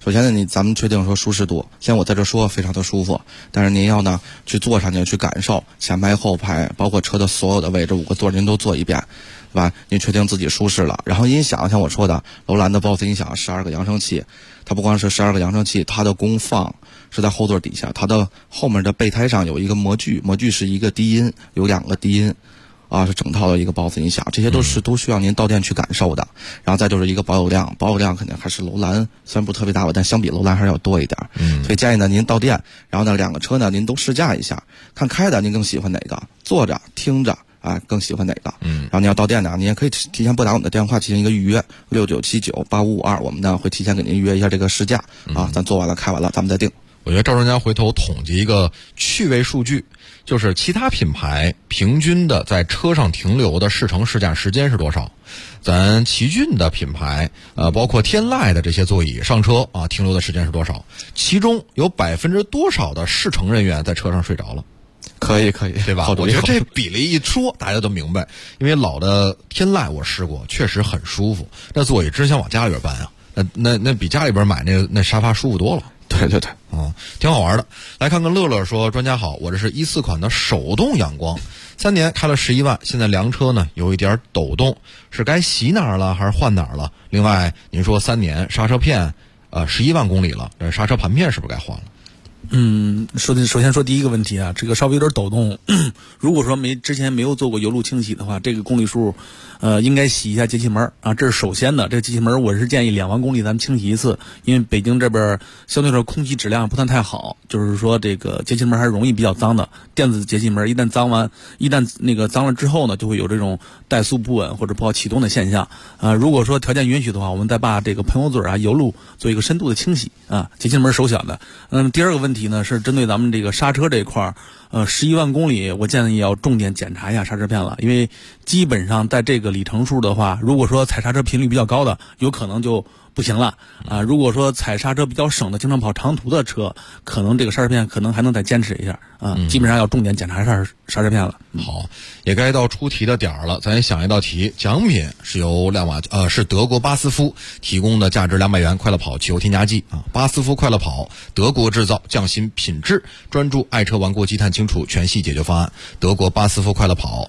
首先呢，咱们确定说舒适度，像我在这说非常的舒服，但是您要呢去坐上去去感受前排后排，包括车的所有的位置5个座您都坐一遍，对吧？您确定自己舒适了，然后音响像我说的，楼兰的 BOSS 音响12个扬声器，它不光是12个扬声器，它的功放是在后座底下，它的后面的备胎上有一个模具，模具是一个低音，有2个低音。是整套的一个 BOSS 音响，这些都需要您到店去感受的。然后再就是一个保有量肯定还是楼兰虽然不特别大吧，但相比楼兰还是要多一点。所以建议呢您到店，然后呢2个车呢您都试驾一下，看开的您更喜欢哪个，坐着听着更喜欢哪个。然后你要到店呢，你也可以提前拨打我们的电话进行一个预约，69798552，我们呢会提前给您预约一下这个试驾咱做完了开完了咱们再定。 我觉得赵专家回头统计一个趣味数据，就是其他品牌平均的在车上停留的试乘试驾时间是多少？咱奇骏的品牌，包括天籁的这些座椅上车停留的时间是多少？其中有多少的试乘人员在车上睡着了？ 可以， 对吧？我觉得这比例一说，大家都明白。因为老的天籁我试过，确实很舒服，那座椅真想往家里边搬啊，那比家里边买那沙发舒服多了。 对， 挺好玩的。来看看乐乐说，专家好，我这是14款的手动阳光，3年开了11万，现在凉车呢有一点抖动，是该洗哪儿了还是换哪儿了？另外您说3年刹车片11万公里了，这刹车盘片是不是该换了？ 首先说第一个问题啊，这个稍微有点抖动，如果说之前没有做过油路清洗的话，这个公里数应该洗一下节气门啊，这是首先的。这个节气门我是建议2万公里咱们清洗一次，因为北京这边相对来说空气质量不算太好，就是说这个节气门还是容易比较脏的。电子节气门一旦脏了之后呢，就会有这种怠速不稳或者不好启动的现象如果说条件允许的话，我们再把这个喷油嘴油路做一个深度的清洗节气门首选的。第二个问题呢是针对咱们这个刹车这一块11万公里，我建议要重点检查一下刹车片了，因为基本上在这个里程数的话，如果说踩刹车频率比较高的，有可能就不行了如果说踩刹车比较省的，经常跑长途的车，可能这个刹车片可能还能再坚持一下基本上要重点检查一下刹车片了。 好，也该到出题的点儿了，咱也想一道题，奖品是由是德国巴斯夫提供的价值200元快乐跑汽油添加剂巴斯夫快乐跑，德国制造，匠心品质，专注爱车顽固积碳清除全系解决方案。德国巴斯夫快乐跑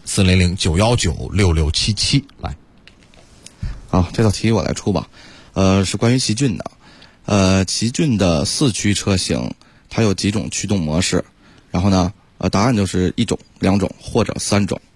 400-919-6677。来， 好，这道题我来出吧。是关于奇骏的。奇骏的4驱车型，它有几种驱动模式？然后呢，答案就是1种、2种或者3种。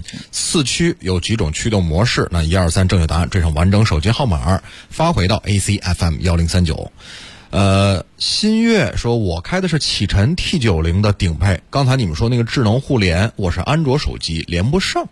4驱有几种驱动模式？那1、2、3正确答案缀上完整手机号码，发回到 ACFM1039。新月说，我开的是启辰 T90 的顶配，刚才你们说那个智能互联，我是安卓手机连不上。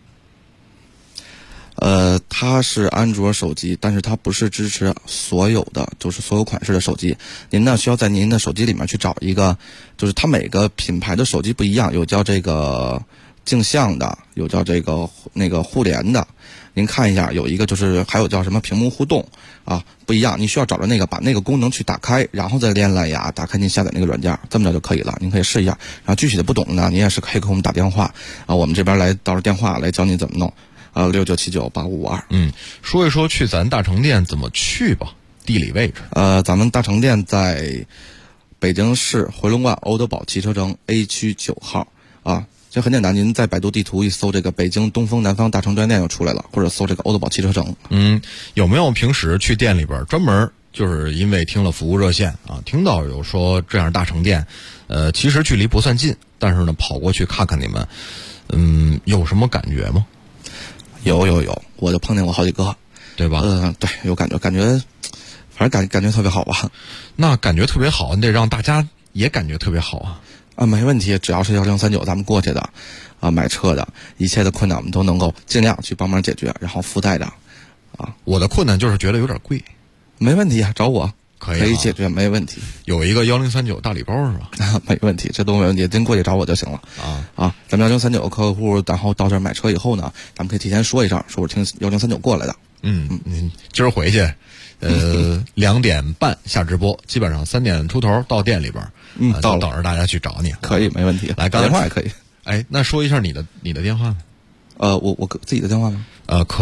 它是安卓手机，但是它不是支持所有款式的手机。您呢需要在您的手机里面去找一个，就是它每个品牌的手机不一样，有叫这个镜像的，有叫这个互联的。您看一下，有一个就是还有叫什么屏幕互动不一样，你需要找着把那个功能去打开，然后再连蓝牙，打开您下载那个软件，这么着就可以了。您可以试一下，然后具体的不懂呢，您也是可以给我们打电话我们这边来到时电话来教您怎么弄。69798552。 说一说去咱大成店怎么去吧，地理位置。 咱们大成店在北京市回龙观欧德堡汽车城 A 区9号这很简单，您在百度地图一搜这个北京东风南方大成专店就出来了，或者搜这个欧德堡汽车城。 有没有平时去店里边专门就是因为听了服务热线听到有说这样大成店其实距离不算近，但是呢跑过去看看你们有什么感觉吗？ 有，我就碰见过好几个， 对吧？ 对，有感觉，反正感觉特别好吧。 那感觉特别好，你得让大家也感觉特别好没问题，只要是1039咱们过去的买车的，一切的困难我们都能够尽量去帮忙解决，然后附带的我的困难就是觉得有点贵。 没问题找我可以解决，没问题。 有一个1039大礼包是吧？ 没问题，这都没问题，您过去找我就行了咱们1039客户，然后到这儿买车以后呢，咱们可以提前说一声，说我听1039过来的。 今儿回去2点半下直播，基本上3点出头到店里边到等着大家去找你。 可以，没问题。 来， 打电话也可以。 那说一下你的电话呢？ 我自己的电话吗？ 可以，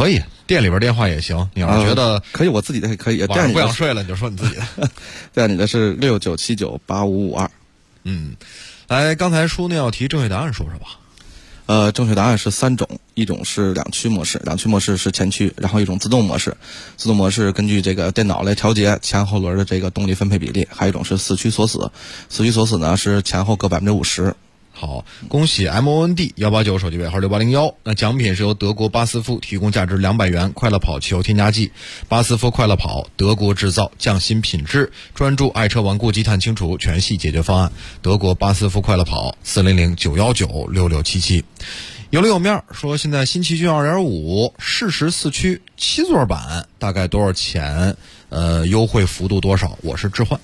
店里边电话也行，你要是觉得可以，我自己的也可以。 晚上不想睡了，你就说你自己的。 店里的是69798552。 来，刚才说那要提正确答案说说吧。 正确答案是3种，一种是两驱模式，两驱模式是前驱，然后一种自动模式，自动模式根据这个电脑来调节前后轮的这个动力分配比例，还有一种是4驱锁死，4驱锁死呢是前后各50%。 好，恭喜 MOND189手机尾号6801。那奖品是由德国巴斯夫提供价值200元快乐跑汽油添加剂。巴斯夫快乐跑，德国制造，匠心品质，专注爱车顽固积碳清除全系解决方案。德国巴斯夫快乐跑，400-919-6677。有里有面说，现在新奇骏 2.5 适时4驱7座版大概多少钱？优惠幅度多少？我是置换。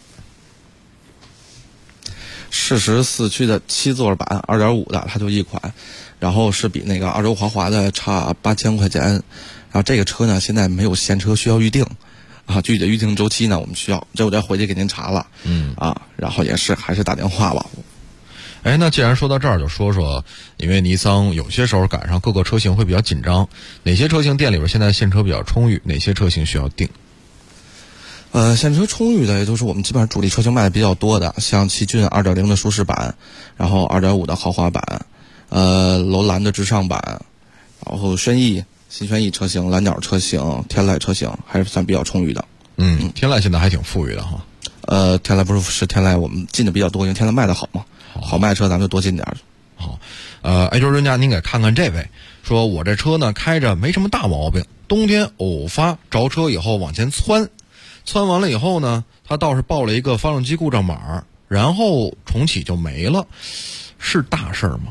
适时4驱的7座版 2.5 的，它就一款，然后是比那个2轴豪华的差8000块钱。然后这个车呢，现在没有现车，需要预定啊。具体的预定周期呢，我们需要，这我再回去给您查了。然后也是还是打电话吧。 那既然说到这儿，就说说，因为尼桑有些时候赶上各个车型会比较紧张，哪些车型店里边现在现车比较充裕，哪些车型需要定？ 现车充裕的，也就是我们基本上主力车型卖的比较多的，像奇骏 2.0 的舒适版，然后 2.5 的豪华版，楼兰的智尚版，然后新轩逸车型、蓝鸟车型、天籁车型还是算比较充裕的。 天籁现在还挺富裕的哈。 天籁不是天籁，我们进的比较多，因为天籁卖的好嘛，好卖车咱们就多进点。 好，就是专家您给看看这位，说我这车呢开着没什么大毛病，冬天偶发着车以后往前窜完了以后呢，他倒是报了一个发动机故障码，然后重启就没了，是大事儿吗？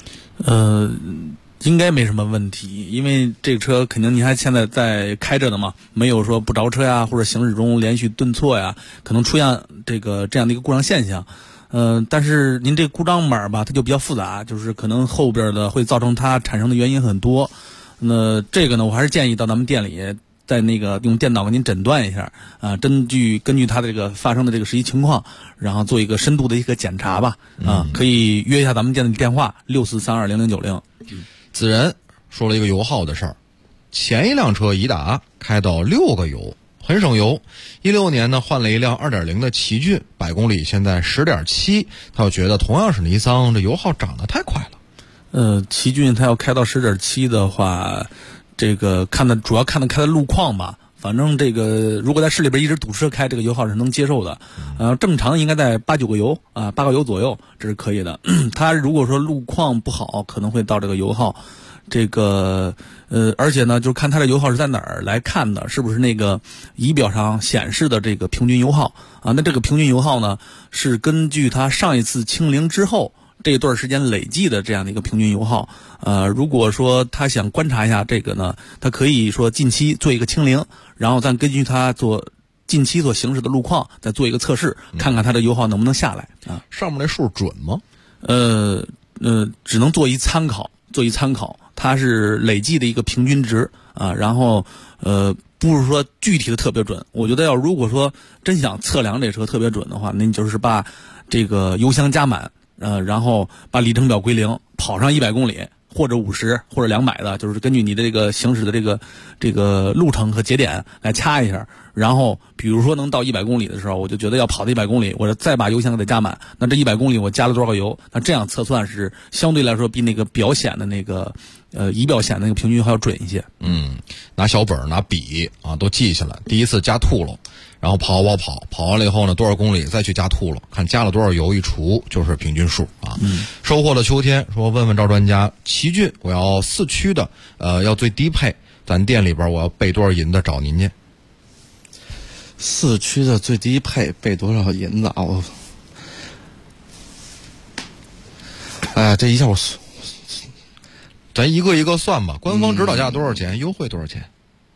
应该没什么问题，因为这个车肯定您还现在在开着的嘛，没有说不着车呀，或者行驶中连续顿挫呀，可能出现这样的一个故障现象。但是您这个故障码吧，它就比较复杂，就是可能后边的会造成它产生的原因很多。那这个呢，我还是建议到咱们店里，在那个用电脑给您诊断一下啊，根据它的这个发生的这个实际情况，然后做一个深度的一个检查吧。可以约一下咱们店的电话64320090。 子仁说了一个油耗的事儿，前一辆车颐达开到6个油，很省油。16年呢换了一辆 2.0 的奇骏，100公里现在 10.7， 他就觉得同样是尼桑，这油耗涨得太快了。奇骏它要开到 10.7 的话，这个主要看开的路况吧。反正这个如果在市里边一直堵车开，这个油耗是能接受的。正常应该在8-9个油8个油左右，这是可以的。它如果说路况不好，可能会到这个油耗。而且呢，就是看它的油耗是在哪儿来看的，是不是那个仪表上显示的这个平均油耗啊？那这个平均油耗呢，是根据它上一次清零之后这段时间累计的这样的一个平均油耗。如果说他想观察一下这个呢，他可以说近期做一个清零，然后再根据他做近期所行驶的路况再做一个测试，看看它的油耗能不能下来啊。 上面那数准吗？ 只能做一参考，它是累计的一个平均值啊。然后不是说具体的特别准。我觉得如果说真想测量这车特别准的话，那你就是把这个油箱加满，然后把里程表归零，跑上100公里。或者50或者200的，就是根据你的这个行驶的这个路程和节点来掐一下，然后比如说能到100公里的时候，我就觉得要跑到100公里，我再把油箱给加满，那这100公里我加了多少个油？那这样测算是相对来说比那个表显的那个仪表显的那个平均还要准一些。 拿小本拿笔啊都记下来，第一次加吐了，然后跑完了以后呢，多少公里再去加吐了，看加了多少油，一除就是平均数啊。收获了秋天说问问赵专家，奇骏我要4驱的，要最低配，咱店里边我要备多少银子找您去。 4驱的最低配备多少银子啊？这一下咱一个一个算吧。官方指导价多少钱？优惠多少钱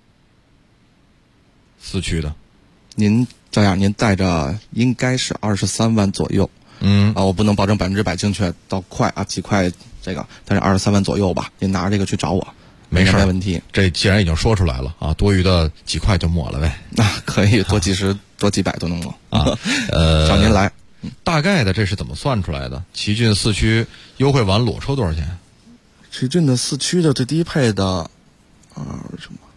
？4驱的， 您这样，您带着应该是23万左右。我不能保证100%精确到快啊几块这个，但是23万左右吧。您拿着这个去找我， 没事， 没问题。 这既然已经说出来了啊，多余的几块就抹了呗。 可以多几十多几百都能抹啊。 找您来。 大概的这是怎么算出来的？奇骏4驱优惠完裸车多少钱？ 奇骏的4驱的最低配的，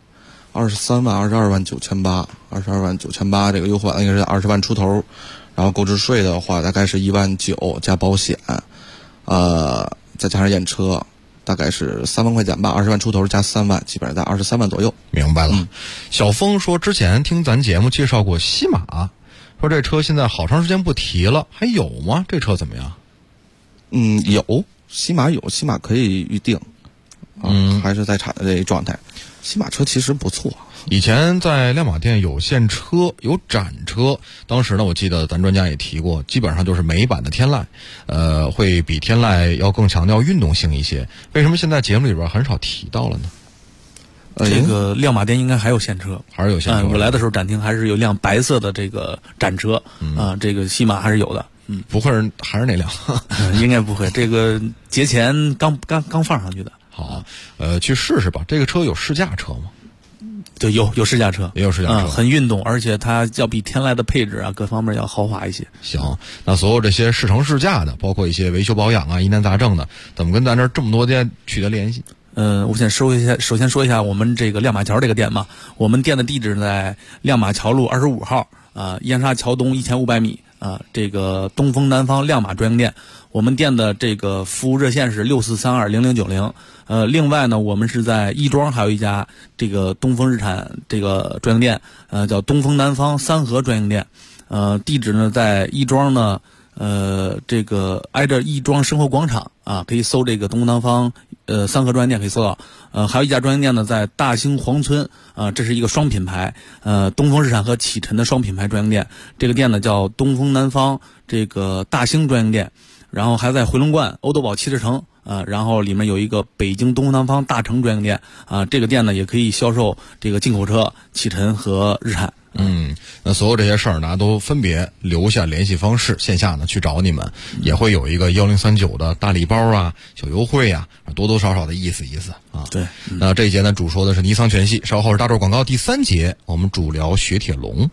23万、22万9800，22万9800，这个优惠应该是20万出头。然后购置税的话，大概是1万9加保险，再加上验车，大概是3万块钱吧，20万出头加3万，基本上在23万左右。 明白了。小峰说之前听咱节目介绍过西马，说这车现在好长时间不提了，还有吗？这车怎么样？ 有西马可以预定，还是在产的这一状态。西马车其实不错。 以前在亮马店有现车有展车，当时呢我记得咱专家也提过，基本上就是美版的天籁，会比天籁要更强调运动性一些。为什么现在节目里边很少提到了呢？ 这个亮马店应该还有现车， 还是有现车。 我来的时候展厅还是有辆白色的这个展车，这个西马还是有的。 不会还是那辆？ 应该不会，这个节前刚放上去的。 好，去试试吧。这个车有试驾车吗？ 对，有试驾车， 也有试驾车， 很运动，而且它要比天籁的配置各方面要豪华一些。 行，那所有这些试乘试驾的，包括一些维修保养疑难杂症的，怎么跟咱这这么多店取得联系？ 我首先说一下我们这个亮马桥这个店嘛，我们店的地址在亮马桥路25号燕莎桥东1500米这个东风南方亮马专营店。我们店的这个服务热线是64320090。另外呢，我们是在亦庄还有一家这个东风日产这个专营店，叫东风南方三河专营店。地址呢在亦庄呢，这个挨着亦庄生活广场可以搜这个东风南方三河专营店可以搜到。还有一家专营店呢在大兴黄村，这是一个双品牌，东风日产和启辰的双品牌专营店。这个店呢叫东风南方这个大兴专营店。然后还在回龙观欧德堡汽车城然后里面有一个北京东风南方大成专营店这个店呢也可以销售这个进口车启辰和日产。 那所有这些事儿呢都分别留下联系方式，线下呢去找你们，也会有一个1039的大礼包小优惠多多少少的意思对。 那这一节呢主说的是尼桑全系，稍后是大众广告。第3节我们主聊雪铁龙。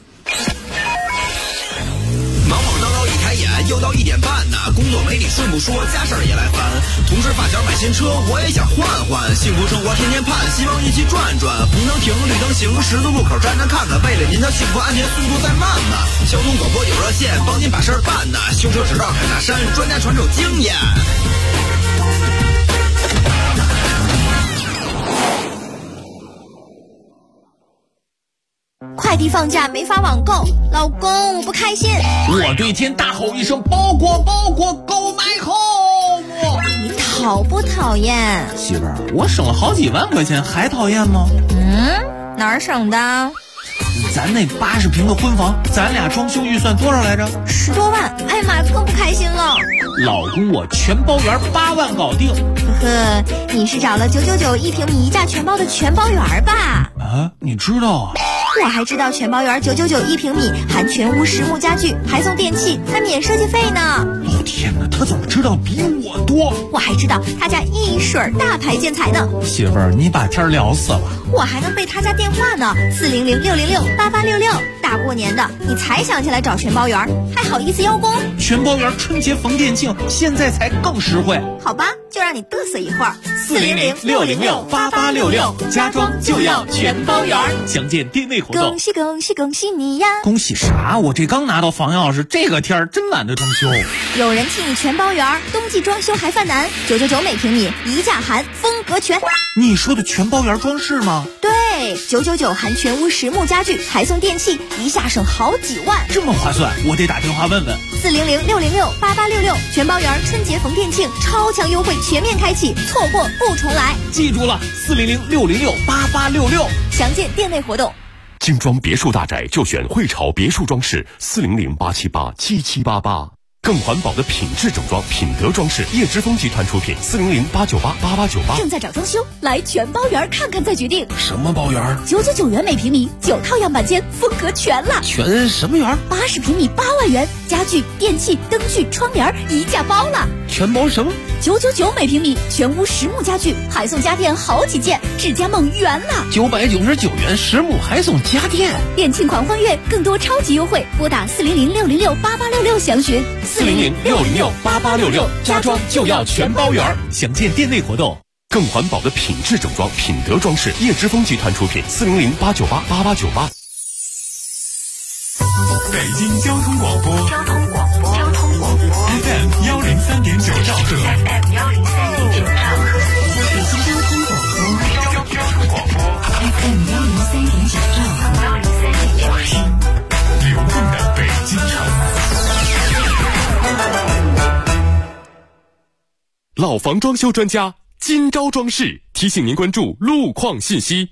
忙忙叨叨一抬眼又到1点半呢，工作没你顺不说，家事儿也来烦。同事发小买新车，我也想换换，幸福生活天天盼，希望一起转转。红灯停，绿灯行，十字路口站站看看，为了您的幸福安全，速度再慢呢。交通广播有热线，帮您把事儿办呢。修车直到凯纳山，专家传授经验。 快递放假没法网购，老公我不开心。 我对天大吼一声，包裹购买home。 你讨不讨厌？ 媳妇儿，我省了好几万块钱，还讨厌吗？ 哪儿省的？ 咱那80平的婚房，咱俩装修预算多少来着 ？10多万。哎呀妈，更不开心了。 老公，我全包圆8万搞定。 呵呵，你是找了9991平米1价全包的全包圆吧？ 你知道啊？ 我还知道全包圆9991平米，含全屋实木家具，还送电器，还免设计费呢。 天哪，他怎么知道比我多？ 我还知道他家一水大牌建材呢。 媳妇儿，你把天聊死了。 我还能背他家电话呢，400-606-8866。大过年的，你才想起来找全包圆，还好意思邀功？ 全包圆春节逢店庆，现在才更实惠。 好吧，就让你嘚瑟一会儿。 400-606-8866，家装就要全包圆。详见店内活动。 恭喜恭喜恭喜你呀！ 恭喜啥？我这刚拿到房钥匙，这个天儿真懒得装修。 有人替你全包圆，冬季装修还犯难，999每平米，1价含，风格全。 你说的全包圆装饰吗？ 对，999含全屋实木家具，还送电器，一下省好几万， 这么划算，我得打电话问问。 400-606-8866，全包圆春节逢店庆，超强优惠全面开启，错过不重来。 记住了，400-606-8866， 详见店内活动。 精装别墅大宅就选汇潮别墅装饰，400-878-7788。更环保的品质整装，品德装饰，叶之峰集团出品，400-898-8898。 正在找装修，来全包圆看看再决定。 什么包圆 ？999元每平米，9套样板间，风格全了。 全什么圆 ？80平米8万元，家具、电器、灯具、窗帘一价包了。 全包什么 ？999每平米，全屋实木家具，还送家电好几件，智家梦圆了。 999元实木还送家电， 店庆狂欢月，更多超级优惠，拨打400-606-8866详询。 400-606-8866，家装就要全包圆。 详见店内活动。 更环保的品质整装，品德装饰，叶之峰集团出品，400-898-8898。 北京交通广播，FM 103.9兆赫， 北京交通广播，FM 103.9兆赫， 流动的北京城。 老房装修专家金招装饰提醒您关注路况信息。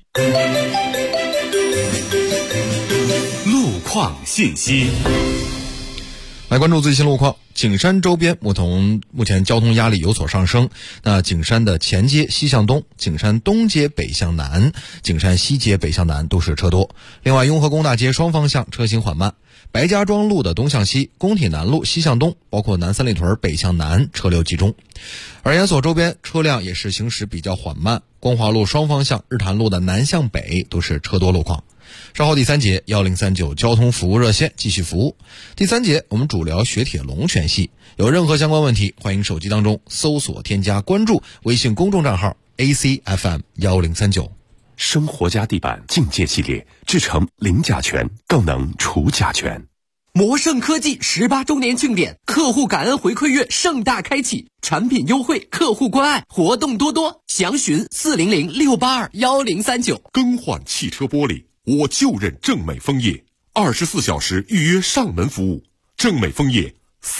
路况信息， 来关注最新路况。景山周边目前交通压力有所上升。那景山的前街西向东、景山东街北向南、景山西街北向南都是车多。另外，雍和宫大街双方向车行缓慢。白家庄路的东向西、工体南路西向东，包括南三里屯北向南车流集中。而研所周边车辆也是行驶比较缓慢。光华路双方向、日坛路的南向北都是车多路况。稍后第三节1039交通服务热线继续服务。第三节我们主聊雪铁龙全系，有任何相关问题，欢迎手机当中搜索添加关注微信公众账号 ACFM1039。 生活家地板境界系列制成零甲醛，更能除甲醛。 魔盛科技18周年庆典，客户感恩回馈月盛大开启，产品优惠，客户关爱，活动多多，详询400-682-1039。 更换汽车玻璃，我就认正美枫叶，24小时预约上门服务。正美枫叶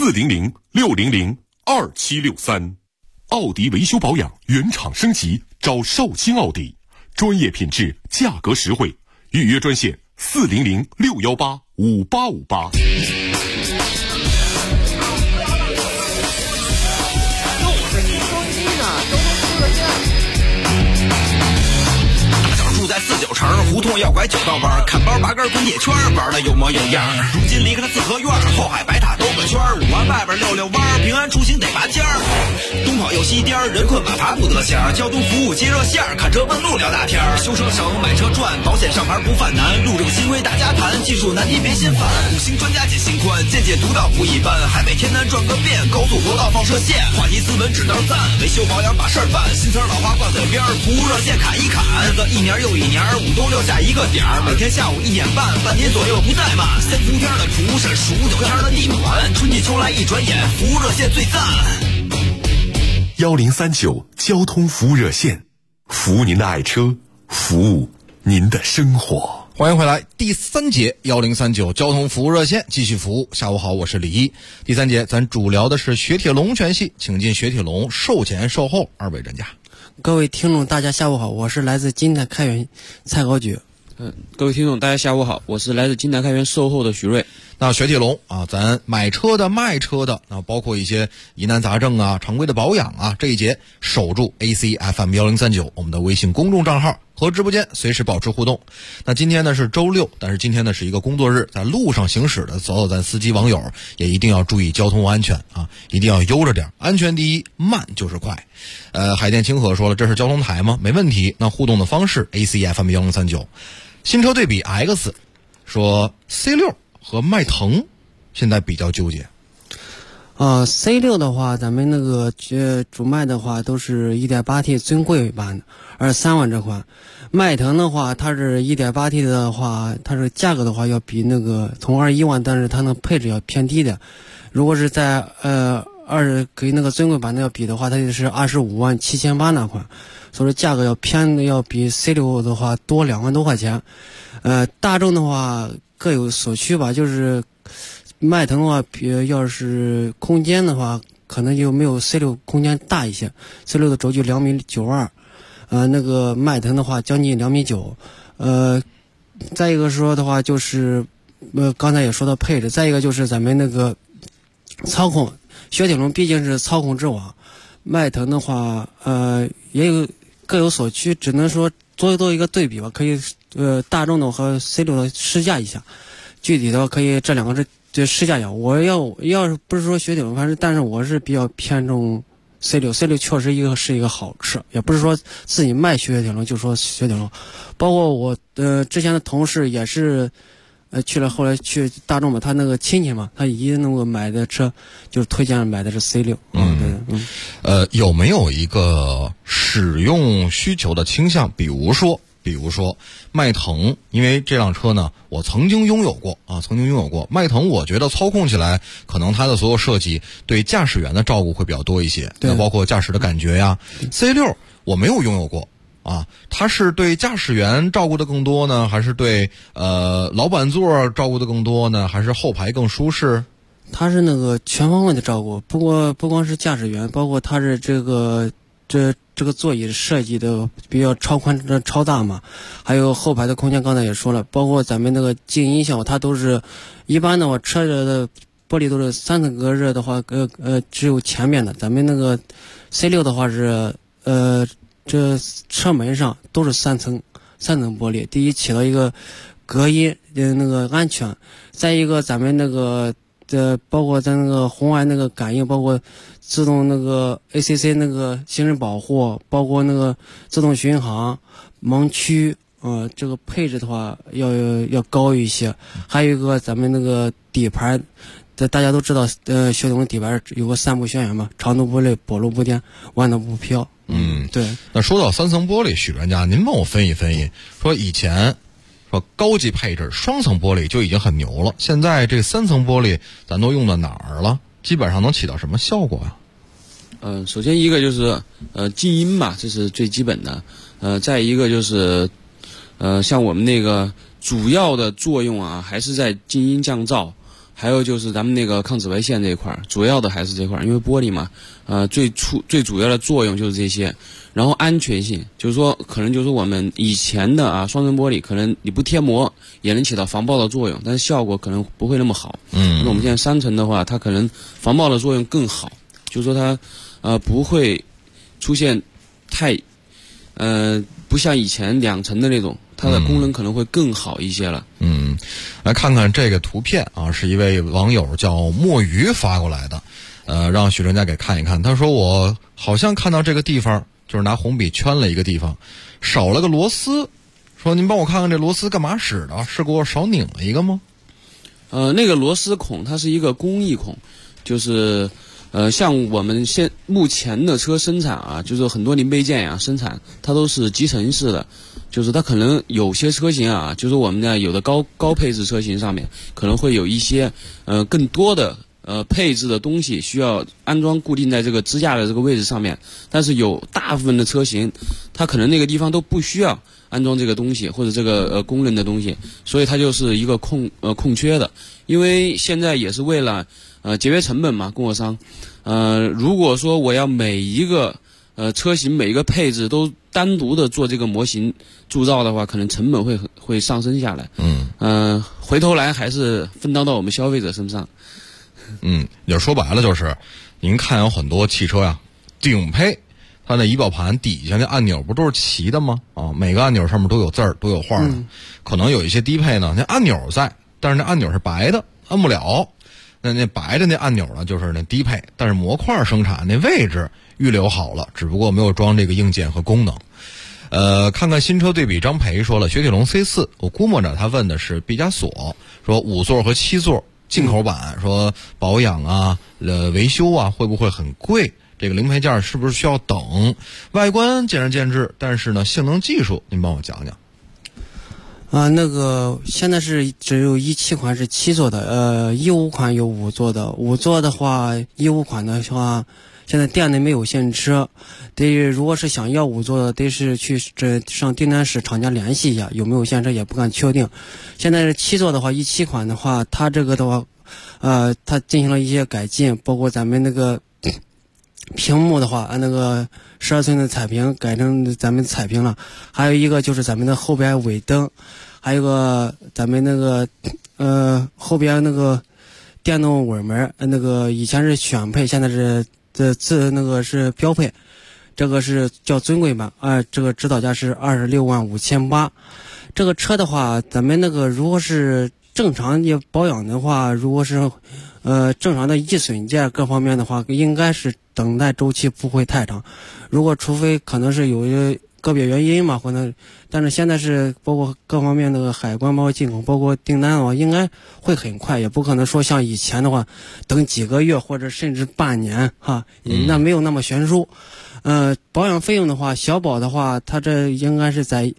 400-600-2763。奥迪维修保养原厂升级，找绍兴奥迪，专业品质，价格实惠。预约专线400-618-5858。 住在49城，胡同要拐9道弯，看包拔根滚铁圈，玩的有模有样。如今离开了四合院，后海白塔兜个圈，5环外边溜溜弯，平安出行得拔尖儿。东跑又西颠，人困马乏不得闲，交通服务接热线，看车问路聊大天，修车省，买车赚，保险上牌不犯难，路政新规大家谈，技术难题别心烦，五星专家解心宽，见解独到不一般，海北天南转个遍，高速国道放射线，话题斯文指导赞，维修保养把事儿办，新词老话挂嘴边，服务热线砍一砍，日子一年又一年，5都6下一个点儿，每天下午1点半，半年左右不怠慢，3伏天的厨师，数9天的地暖，春季秋来一转眼，服务热线最赞。 1039交通服务热线，服务您的爱车，服务您的生活。 欢迎回来，第三节1039交通服务热线继续服务。下午好，我是李一。第三节咱主聊的是雪铁龙全系，请进雪铁龙售前售后2位专家。 各位听众大家下午好，我是来自金泰开源蔡高举。 各位听众大家下午好，我是来自金泰开源售后的徐瑞。 那雪铁龙啊，咱买车的卖车的，那包括一些疑难杂症啊，常规的保养啊，这一节守住 ACFM1039 我们的微信公众账号和直播间随时保持互动。那今天呢是周六，但是今天呢是一个工作日，在路上行驶的所有咱司机网友也一定要注意交通安全啊，一定要悠着点，安全第一，慢就是快。海淀清河说了，这是交通台吗？没问题。那互动的方式 ACFM1039。新车对比 X 说 C6 和迈腾现在比较纠结。 C6 的话，咱们那个主卖的话都是 1.8T 尊贵版的，23万这款。迈腾的话，它是 1.8T 的话，它是价格的话要比那个从21万，但是它那配置要偏低的。如果是在跟那个尊贵版的要比的话，它就是25万7800那款。所以价格要比 C6 的话多2万多块钱。大众的话各有所需吧，就是迈腾的话要是空间的话可能就没有 C6 空间大一些。C6 的轴距2.92米，那个迈腾的话将近2.9米。再一个说的话就是刚才也说到配置，再一个就是咱们那个操控，雪铁龙毕竟是操控之王，迈腾的话也有各有所需，只能说做一个对比吧，可以大众的和 C6 的试驾一下，具体的可以这两个这试驾一下。我要是不是说雪铁龙，反正但是我是比较偏重 C6 确实是一个好车，也不是说自己卖雪铁龙就说雪铁龙，包括我之前的同事也是去了，后来去大众嘛，他那个亲戚嘛，他姨那个买的车，就是推荐买的是 C6。 有没有一个使用需求的倾向？比如说迈腾，因为这辆车呢，我曾经拥有过。迈腾，我觉得操控起来，可能它的所有设计对驾驶员的照顾会比较多一些，那包括驾驶的感觉呀。C6我没有拥有过。它是对驾驶员照顾的更多呢，还是对老板座照顾的更多呢，还是后排更舒适？ 它是那个全方位的照顾，不光是驾驶员，包括它是这个座椅设计的比较超宽超大嘛，还有后排的空间，刚才也说了，包括咱们那个静音效，它都是一般的话，车的玻璃都是3层隔热的话，只有前面的，咱们那个 C6的话是这车门上都是3层玻璃，第一起到一个隔音那个安全，再一个咱们那个包括咱那个红外那个感应，包括自动那个 ACC 那个行驶保护，包括那个自动巡航、盲区，这个配置的话要高一些。还有一个咱们那个底盘，大家都知道，雪铁龙底盘有个3不宣言嘛，长途不累，柏路不颠，弯道不飘。对。 那说到3层玻璃，许专家，您帮我分析分析，说以前说高级配置双层玻璃就已经很牛了，现在这3层玻璃咱都用到哪儿了？基本上能起到什么效果啊？ 首先一个就是静音嘛，这是最基本的。再一个就是像我们那个主要的作用啊，还是在静音降噪。还有就是咱们那个抗紫外线这一块，主要的还是这块，因为玻璃嘛，最主要的作用就是这些。然后安全性，就是说可能就是我们以前的双层玻璃，可能你不贴膜也能起到防爆的作用，但是效果可能不会那么好。那我们现在3层的话，它可能防爆的作用更好，就是说它不会出现太不像以前2层的那种。它的功能可能会更好一些了。 来看看这个图片啊，是一位网友叫墨鱼发过来的，让许专家给看一看。他说我好像看到这个地方，就是拿红笔圈了一个地方，少了个螺丝。说您帮我看看这螺丝干嘛使的？是给我少拧了一个吗？ 那个螺丝孔它是一个工艺孔，就是像我们目前的车生产啊，就是很多零配件呀生产，它都是集成式的。就是它可能有些车型啊，就是我们的有的高配置车型上面可能会有一些更多的配置的东西需要安装固定在这个支架的这个位置上面，但是有大部分的车型它可能那个地方都不需要安装这个东西或者这个功能的东西，所以它就是一个空缺的。因为现在也是为了节约成本嘛，供货商如果说我要每一个车型每一个配置都单独的做这个模型铸造的话，可能成本会上升下来。回头来还是分担到我们消费者身上。 也说白了就是，您看有很多汽车呀，顶配它那仪表盘底下那按钮不都是齐的吗？每个按钮上面都有字儿，都有画的。可能有一些低配呢，那按钮在，但是那按钮是白的，按不了。那白的那按钮呢，就是那低配，但是模块生产那位置预留好了，只不过没有装这个硬件和功能。看看新车对比，张培说了，雪铁龙 C4， 我估摸着他问的是毕加索，说5座和7座进口版，说保养啊、维修啊会不会很贵？这个零配件是不是需要等？外观见仁见智，但是呢，性能技术您帮我讲讲。 那个现在是只有17款是7座的，15款有5座的。5座的话，15款的话，现在店内没有现车，如果是想要5座的，得是去上订单室厂家联系一下，有没有现车也不敢确定。现在是7座的话，17款的话，它这个的话，它进行了一些改进，包括咱们那个屏幕的话，按那个12寸的彩屏改成咱们彩屏了，还有一个就是咱们的后边尾灯，还有个咱们那个后边那个电动尾门，那个以前是选配，现在是那个是标配，这个是叫尊贵版这个指导价是265800。这个车的话，咱们那个如果是正常也保养的话，如果是正常的易损件各方面的话，应该是等待周期不会太长。如果除非可能是有一个别原因嘛，可能，但是现在是包括各方面那个海关，包括进口，包括订单的话，应该会很快，也不可能说像以前的话，等几个月或者甚至半年哈，那没有那么悬殊。保养费用的话，小保的话，它这应该是在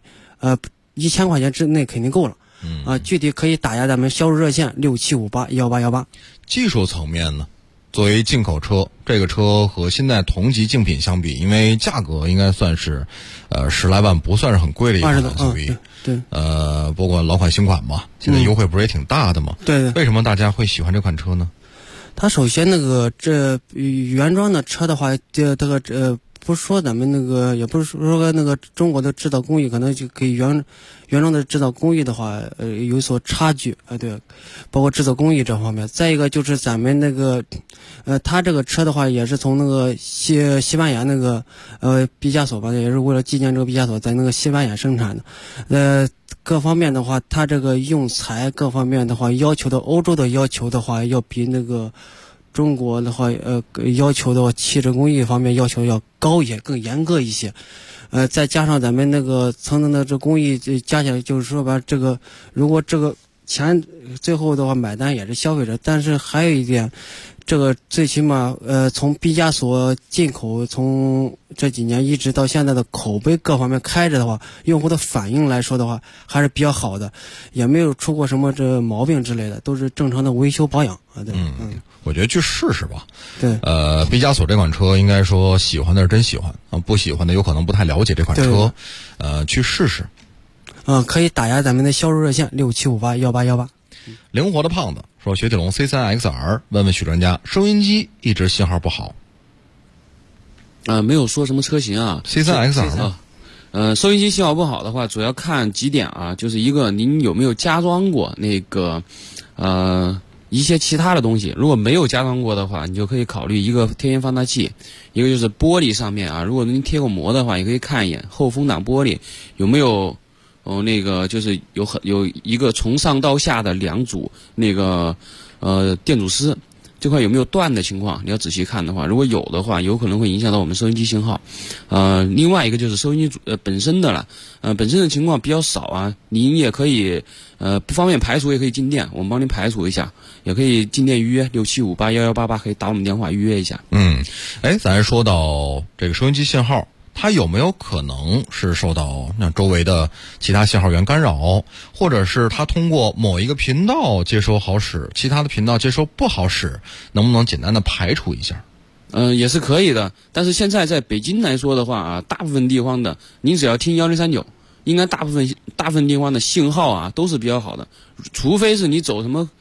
1000块钱之内肯定够了。具体可以打压咱们销售热线67581818。 技术层面呢？作为进口车，这个车和现在同级竞品相比，因为价格应该算是，10来万不算是很贵的一款 SUV， 对， 包括老款新款嘛，现在优惠不是也挺大的嘛？ 对。 为什么大家会喜欢这款车呢？ 它首先那个这原装的车的话，这个不是说咱们那个，也不是说那个中国的制造工艺可能就跟原装的制造工艺的话，有所差距对，包括制造工艺这方面。再一个就是咱们那个，它这个车的话也是从那个西班牙那个毕加索吧，也是为了纪念这个毕加索在那个西班牙生产的。各方面的话，它这个用材各方面的话，要求的欧洲的要求的话，要比那个中国的话，要求的汽车工艺方面要求要高一些，更严格一些。再加上咱们那个层层的这工艺加起来，就是说吧，这个如果这个钱最后的话买单也是消费者，但是还有一点，这个最起码从毕加索进口，从这几年一直到现在的口碑各方面开着的话，用户的反应来说的话还是比较好的，也没有出过什么这毛病之类的，都是正常的维修保养对。 我觉得去试试吧。 对。 毕加索这款车应该说喜欢的是真喜欢不喜欢的有可能不太了解这款车。去试试。 可以打压咱们的销售热线67581818。 灵活的胖子说，雪铁龙 C3XR 问问许专家，收音机一直信号不好。 没有说什么车型啊。 C3XR 收音机信号不好的话，主要看几点啊，就是一个您有没有加装过那个一些其他的东西。如果没有加装过的话，你就可以考虑一个天线放大器，一个就是玻璃上面啊，如果您贴过膜的话，也可以看一眼后风挡玻璃有没有那个就是有一个从上到下的2组那个电阻丝，这块有没有断的情况，你要仔细看的话，如果有的话，有可能会影响到我们收音机信号。另外一个就是收音机本身的了，本身的情况比较少啊，您也可以不方便排除也可以进店，我们帮您排除一下，也可以进店预约67581188，可以打我们电话预约一下。 咱说到这个收音机信号，它有没有可能是受到周围的其他信号源干扰，或者是它通过某一个频道接收好使，其他的频道接收不好使，能不能简单的排除一下？ 也是可以的，但是现在在北京来说的话啊，大部分地方的您只要听1039，应该大部分地方的信号啊都是比较好的，除非是你走什么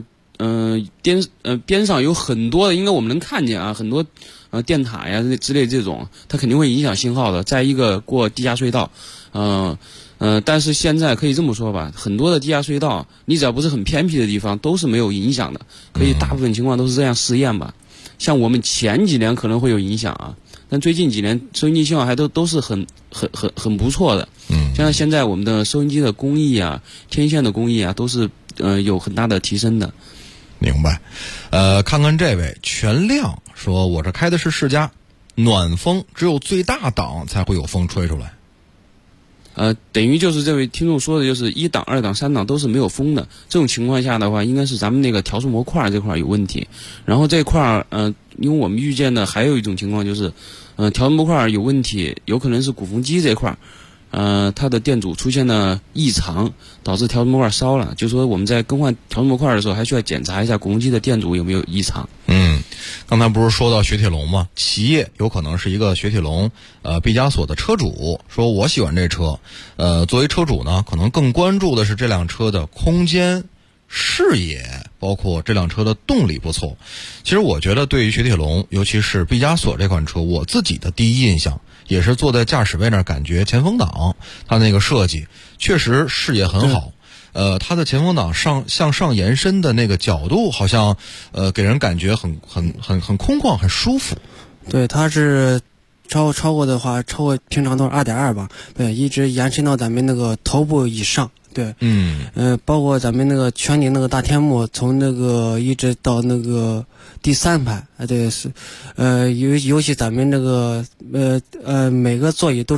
边上有很多的，应该我们能看见啊，很多电塔呀之类这种，它肯定会影响信号的。再一个过地下隧道，但是现在可以这么说吧，很多的地下隧道，你只要不是很偏僻的地方，都是没有影响的。可以大部分情况都是这样试验吧。像我们前几年可能会有影响啊，但最近几年收音机信号还都是很不错的。像现在我们的收音机的工艺啊，天线的工艺啊，都是有很大的提升的。 明白。看看这位全亮说，我这开的是世嘉，暖风只有最大档才会有风吹出来。 等于就是这位听众说的，就是1档、2档、3档都是没有风的。这种情况下的话，应该是咱们那个调速模块这块有问题。然后这块因为我们预见的还有一种情况就是，调速模块有问题，有可能是鼓风机这块。它的电阻出现了异常，导致调速模块烧了。就说我们在更换调速模块的时候，还需要检查一下鼓风机的电阻有没有异常。 刚才不是说到雪铁龙吗？企业有可能是一个雪铁龙毕加索的车主，说我喜欢这车，作为车主呢，可能更关注的是这辆车的空间、视野，包括这辆车的动力不错。其实我觉得对于雪铁龙，尤其是毕加索这款车，我自己的第一印象也是坐在驾驶位那儿，感觉前风挡它那个设计确实视野很好。它的前风挡向上延伸的那个角度，好像给人感觉很空旷，很舒服。 对，它是超过的话，超过平常都是2.2吧，对，一直延伸到咱们那个头部以上。对，包括咱们那个全景那个大天幕，从那个一直到那个第3排，对，是，尤其咱们那个每个座椅都是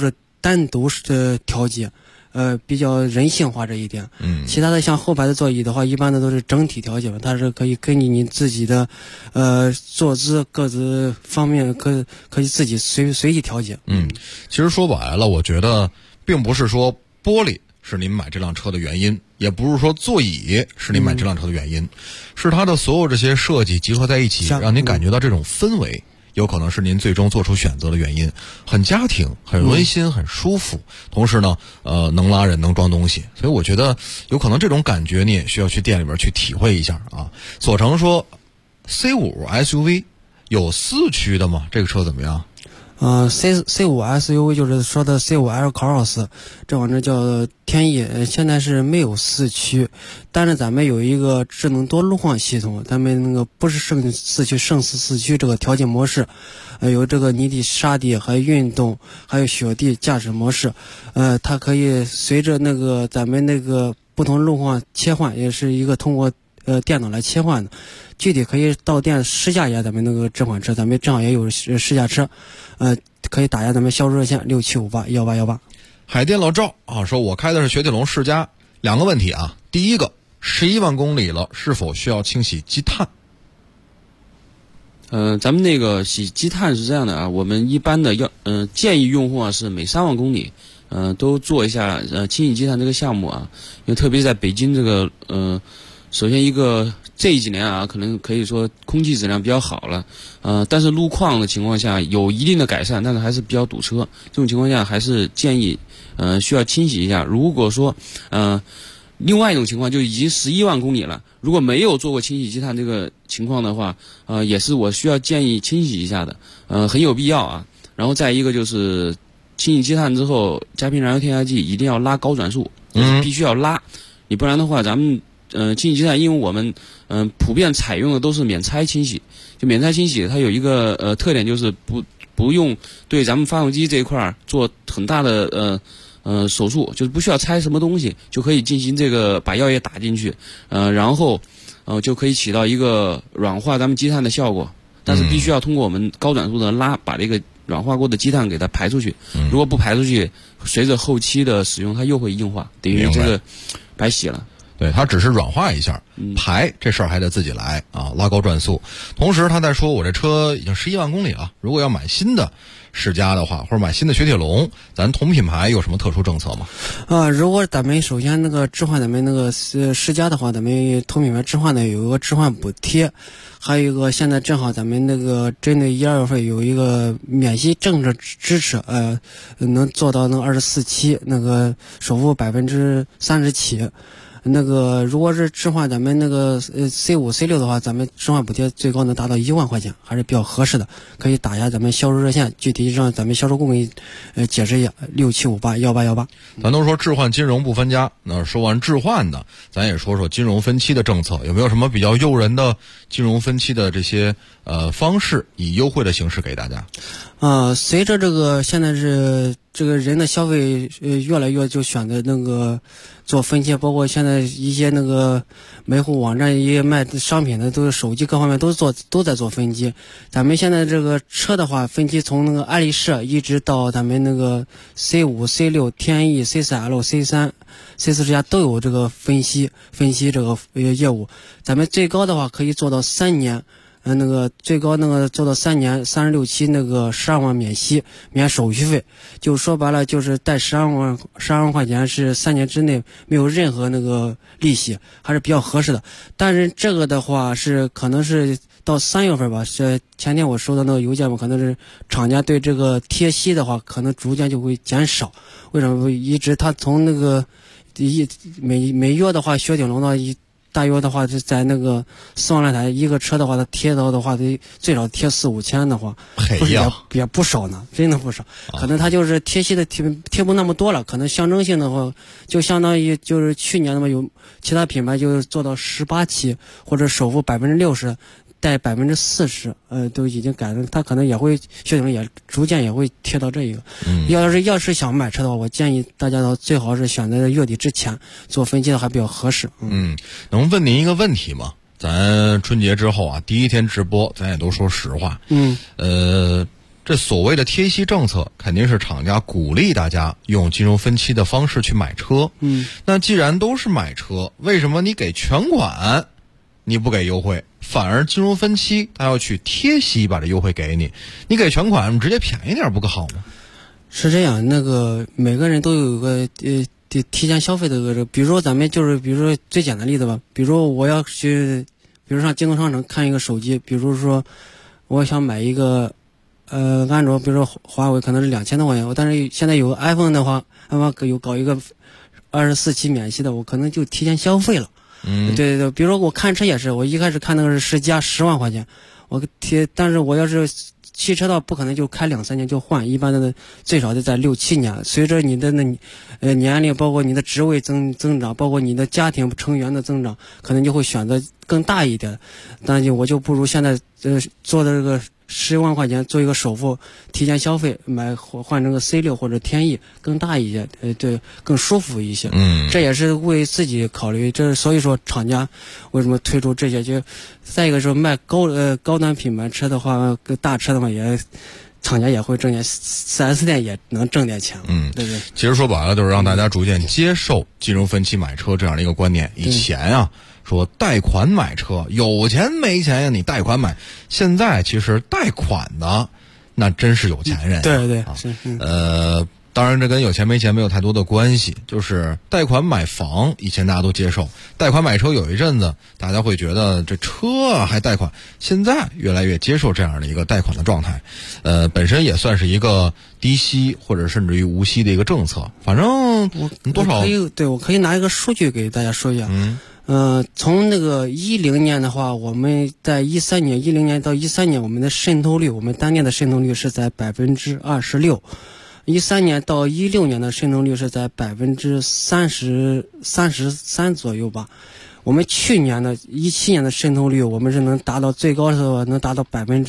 单独调节。比较人性化这一点，其他的像后排的座椅的话，一般的都是整体调节嘛，它是可以根据你自己的，坐姿各自方面可以自己随意调节。 其实说白了，我觉得并不是说玻璃是您买这辆车的原因，也不是说座椅是您买这辆车的原因，是它的所有这些设计集合在一起，让您感觉到这种氛围。有可能是您最终做出选择的原因，很家庭，很温馨，很舒服，同时呢，能拉人，能装东西，所以我觉得有可能这种感觉你也需要去店里边去体会一下啊。左成说 ，C5 SUV 有4驱的吗？这个车怎么样 ？C5 SUV 就是说的 C5L Cross， 这款车叫天翼，现在是没有4驱，但是咱们有一个智能多路况系统，咱们那个不是胜4驱胜4驱这个调节模式，有这个泥地、沙地还有运动，还有雪地驾驶模式，它可以随着那个咱们那个不同路况切换，也是一个通过电脑来切换的。具体可以到店试驾一下咱们那个这款车，咱们正好也有试驾车，可以打一下咱们销售热线6758181818。 海淀老赵啊说，我开的是雪铁龙世嘉，2个问题啊。第一个，11万公里了，是否需要清洗积碳？ 咱们那个洗积碳是这样的啊，我们一般的建议用户啊是每3万公里，都做一下清洗积碳这个项目啊，因为特别在北京这个首先一个这几年啊，可能可以说空气质量比较好了，但是路况的情况下有一定的改善，但是还是比较堵车。这种情况下还是建议需要清洗一下。如果说另外一种情况就已经11万公里了，如果没有做过清洗积碳这个情况的话，也是我需要建议清洗一下的，很有必要啊。然后再一个就是清洗积碳之后，加瓶燃油添加剂一定要拉高转速，必须要拉，你不然的话咱们清洗积碳，因为我们普遍采用的都是免拆清洗，就免拆清洗它有一个特点，就是不用对咱们发动机这一块做很大的手术，就是不需要拆什么东西就可以进行这个把药液打进去，然后就可以起到一个软化咱们积碳的效果，但是必须要通过我们高转速的拉把这个软化过的积碳给它排出去，如果不排出去，随着后期的使用它又会硬化，等于这个白洗了。 对，它只是软化一下，排这事儿还得自己来啊，拉高转速。同时他在说，我这车已经11万公里了，如果要买新的世嘉的话，或者买新的雪铁龙，咱同品牌有什么特殊政策吗？ 如果咱们首先那个置换咱们那个世嘉的话，咱们同品牌置换的有一个置换补贴，还有一个现在正好咱们那个针对1、2月份有一个免息政策支持，能做到那24期，那个首付30%起。那个如果是置换咱们那个C5、C6的话，咱们置换补贴最高能达到1万块钱，还是比较合适的。可以打一下咱们销售热线，具体让咱们销售顾问解释一下，6758181818。 咱都说置换金融不分家，那说完置换的，咱也说说金融分期的政策，有没有什么比较诱人的金融分期的这些方式，以优惠的形式给大家？ 随着这个现在是这个人的消费越来越就选择那个做分期，包括现在一些那个门户网站一些卖商品的都是手机各方面都在做分期。咱们现在这个车的话，分期从那个爱丽舍一直到咱们那个 C5、C6、天翼、C4L、C3、C4世嘉都有这个分析这个业务。咱们最高的话可以做到3年。那个最高那个做到3年36期，那个12万免息，免手续费，就说白了就是贷12万块钱，是3年之内没有任何那个利息，还是比较合适的。但是这个的话是可能是到3月份吧，是前天我收到那个邮件嘛，可能是厂家对这个贴息的话，可能逐渐就会减少。为什么？一直他从那个每月的话，雪铁龙的大约的话是在那个4万来台一个车的话，它贴到的话得最少贴4-5千的话，不是也不少呢，真的不少。可能它就是贴息的贴不那么多了，可能象征性的话，就相当于就是去年的嘛，有其他品牌就是做到18期或者首付60%。贷40%，都已经改了，他可能也会，雪铁龙也逐渐也会贴到这一个。要是想买车的话，我建议大家最好是选择月底之前做分期的，还比较合适。 能问您一个问题吗？咱春节之后啊，第一天直播，咱也都说实话。 这所谓的贴息政策，肯定是厂家鼓励大家用金融分期的方式去买车。那既然都是买车，为什么你给全款你不给优惠，反而金融分期他要去贴息把这优惠给你？你给全款直接便宜点不更好吗？ 是这样，那个每个人都有个提前消费的个，比如说咱们就是比如说最简单的例子吧，比如说我要去，比如上京东商城看一个手机，比如说我想买一个安卓，比如说华为可能是2000多块钱，但是现在有个 iPhone 的话，iPhone 有搞一个24期免息的，我可能就提前消费了。对，比如说我看车也是，我一开始看那个是10万块钱，但是我要是汽车道不可能就开2-3年就换，一般的最少得在6-7年。随着你的年龄，包括你的职位增长，包括你的家庭成员的增长，可能就会选择更大一点。但我就不如现在做的这个10万块钱做一个首付，提前消费换成个 C6 或者天翼更大一些，对，更舒服一些。这也是为自己考虑。所以说厂家为什么推出这些？就再一个是卖高端品牌车的话，大车的话厂家也会挣钱，4S 店也能挣点钱。对对。 其实说白了就是让大家逐渐接受金融分期买车这样的一个观念。以前啊，说贷款买车，有钱没钱呀？你贷款买，现在其实贷款的那真是有钱人。 对对， 当然这跟有钱没钱没有太多的关系，就是贷款买房以前大家都接受，贷款买车有一阵子大家会觉得这车啊还贷款，现在越来越接受这样的一个贷款的状态，本身也算是一个低息或者甚至于无息的一个政策。反正多少我可以拿一个数据给大家说一下。从那个10年的话，我们在10年到13年，我们的渗透率，我们单店的渗透率是在26%。13年到16年的渗透率是在33%左右吧。我们去年的17年的渗透率，我们是能达到最高的时候能达到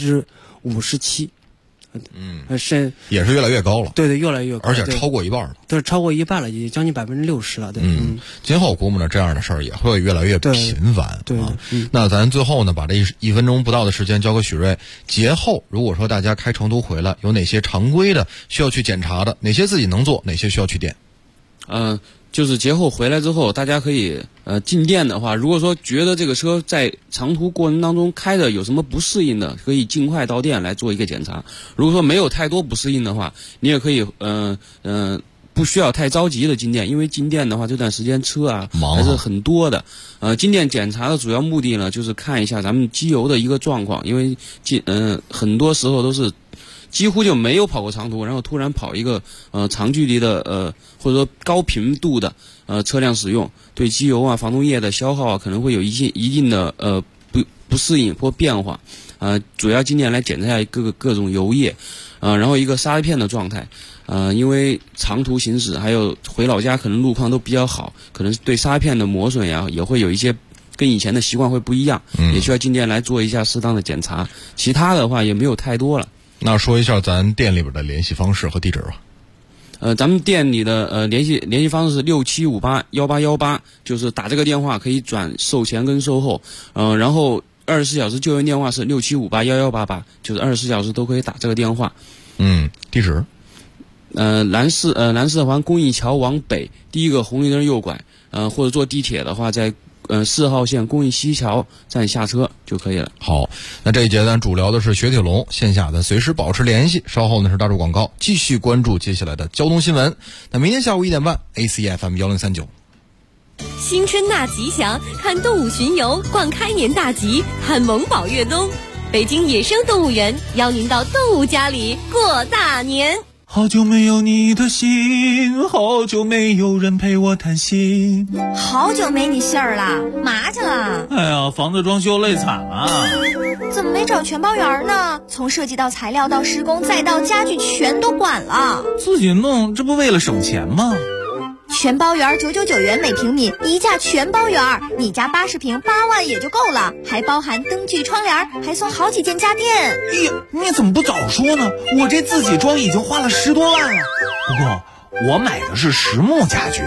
57%。 也是越来越高了。 对，越来越高， 而且超过一半了。 对，超过一半了，也将近60%了。对， 今后估摸着这样的事儿也会越来越频繁。 对， 那咱最后呢，把这1分钟不到的时间交给许瑞。节后如果说大家开成都回来，有哪些常规的需要去检查的，哪些自己能做，哪些需要去点？ 就是节后回来之后，大家可以进店的话，如果说觉得这个车在长途过程当中开的有什么不适应的，可以尽快到店来做一个检查。如果说没有太多不适应的话，你也可以不需要太着急的进店，因为进店的话这段时间车啊还是很多的。进店检查的主要目的呢，就是看一下咱们机油的一个状况，因为很多时候都是几乎就没有跑过长途，然后突然跑一个长距离的或者说高频度的车辆使用，对机油啊、防冻液的消耗啊可能会有一定的不适应或变化。主要今年来检查一下各种油液，然后一个刹车片的状态。因为长途行驶还有回老家可能路况都比较好，可能对刹车片的磨损呀也会有一些跟以前的习惯会不一样，也需要进店来做一下适当的检查。其他的话也没有太多了。 那说一下咱店里边的联系方式和地址吧。 咱们店里的联系方式是67581818，就是打这个电话可以转售前跟售后，然后24小时救援电话是67581188，就是24小时都可以打这个电话。 地址南四环公益桥往北第一个红绿灯右拐，或者坐地铁的话在4号线公益西桥站下车就可以了。 好，那这一节咱主聊的是雪铁龙，线下的随时保持联系。稍后呢是大众广告，继续关注接下来的交通新闻。那明天下午1点半 ACFM 1039。 新春纳吉祥，看动物巡游，逛开年大吉，看萌宝越冬。北京野生动物园邀您到动物家里过大年。 好久没有你的心，好久没有人陪我谈心。 好久没你信儿了，嘛去了？ 哎呀，房子装修累惨了。 怎么没找全包员呢？从设计到材料到施工再到家具全都管了。 自己弄，这不为了省钱吗？ 全包园999元每平米，一价全包园，你家80平8万也就够了，还包含灯具、窗帘，还送好几件家电。 哎呀，你怎么不早说呢？我这自己装已经花了10多万了。不过我买的是实木家具。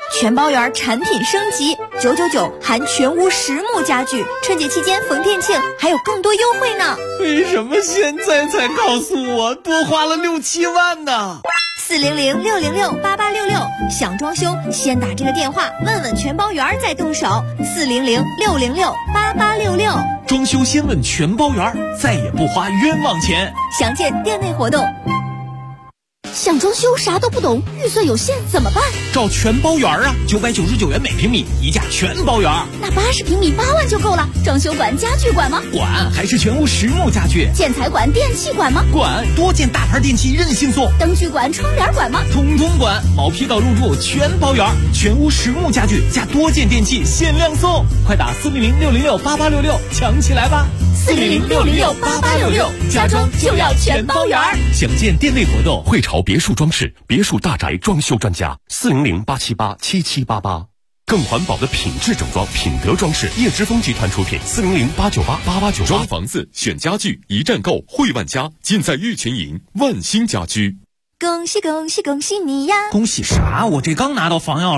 全包圆产品升级，999含全屋实木家具，春节期间逢店庆还有更多优惠呢。 为什么现在才告诉我，多花了6、7万呢 ？400-606-8866，想装修先打这个电话，问问全包圆再动手。400-606-8866， 装修先问全包圆，再也不花冤枉钱。 详见店内活动。 想装修啥都不懂，预算有限怎么办？ 找全包圆啊，999元每平米，一价全包圆。 那80平米8万就够了。装修管、家具管吗？ 管，还是全屋实木家具。 建材管、电器管吗？ 管，多件大牌电器任性送。 灯具管、窗帘管吗？ 统统管，毛坯到入住全包圆，全屋实木家具加多件电器限量送，快打400-606-8866抢起来吧 ！400-606-8866，家装就要全包圆。 详见店内活动。 汇潮别墅装饰、别墅大宅装修专家，400-878-7788。更环保的品质整装，品德装饰，叶之峰集团出品，400-898-8898。 装房子、选家具，一站购，汇万家，尽在玉群营万兴家居。 恭喜恭喜恭喜你呀！ 恭喜啥？我这刚拿到房钥匙。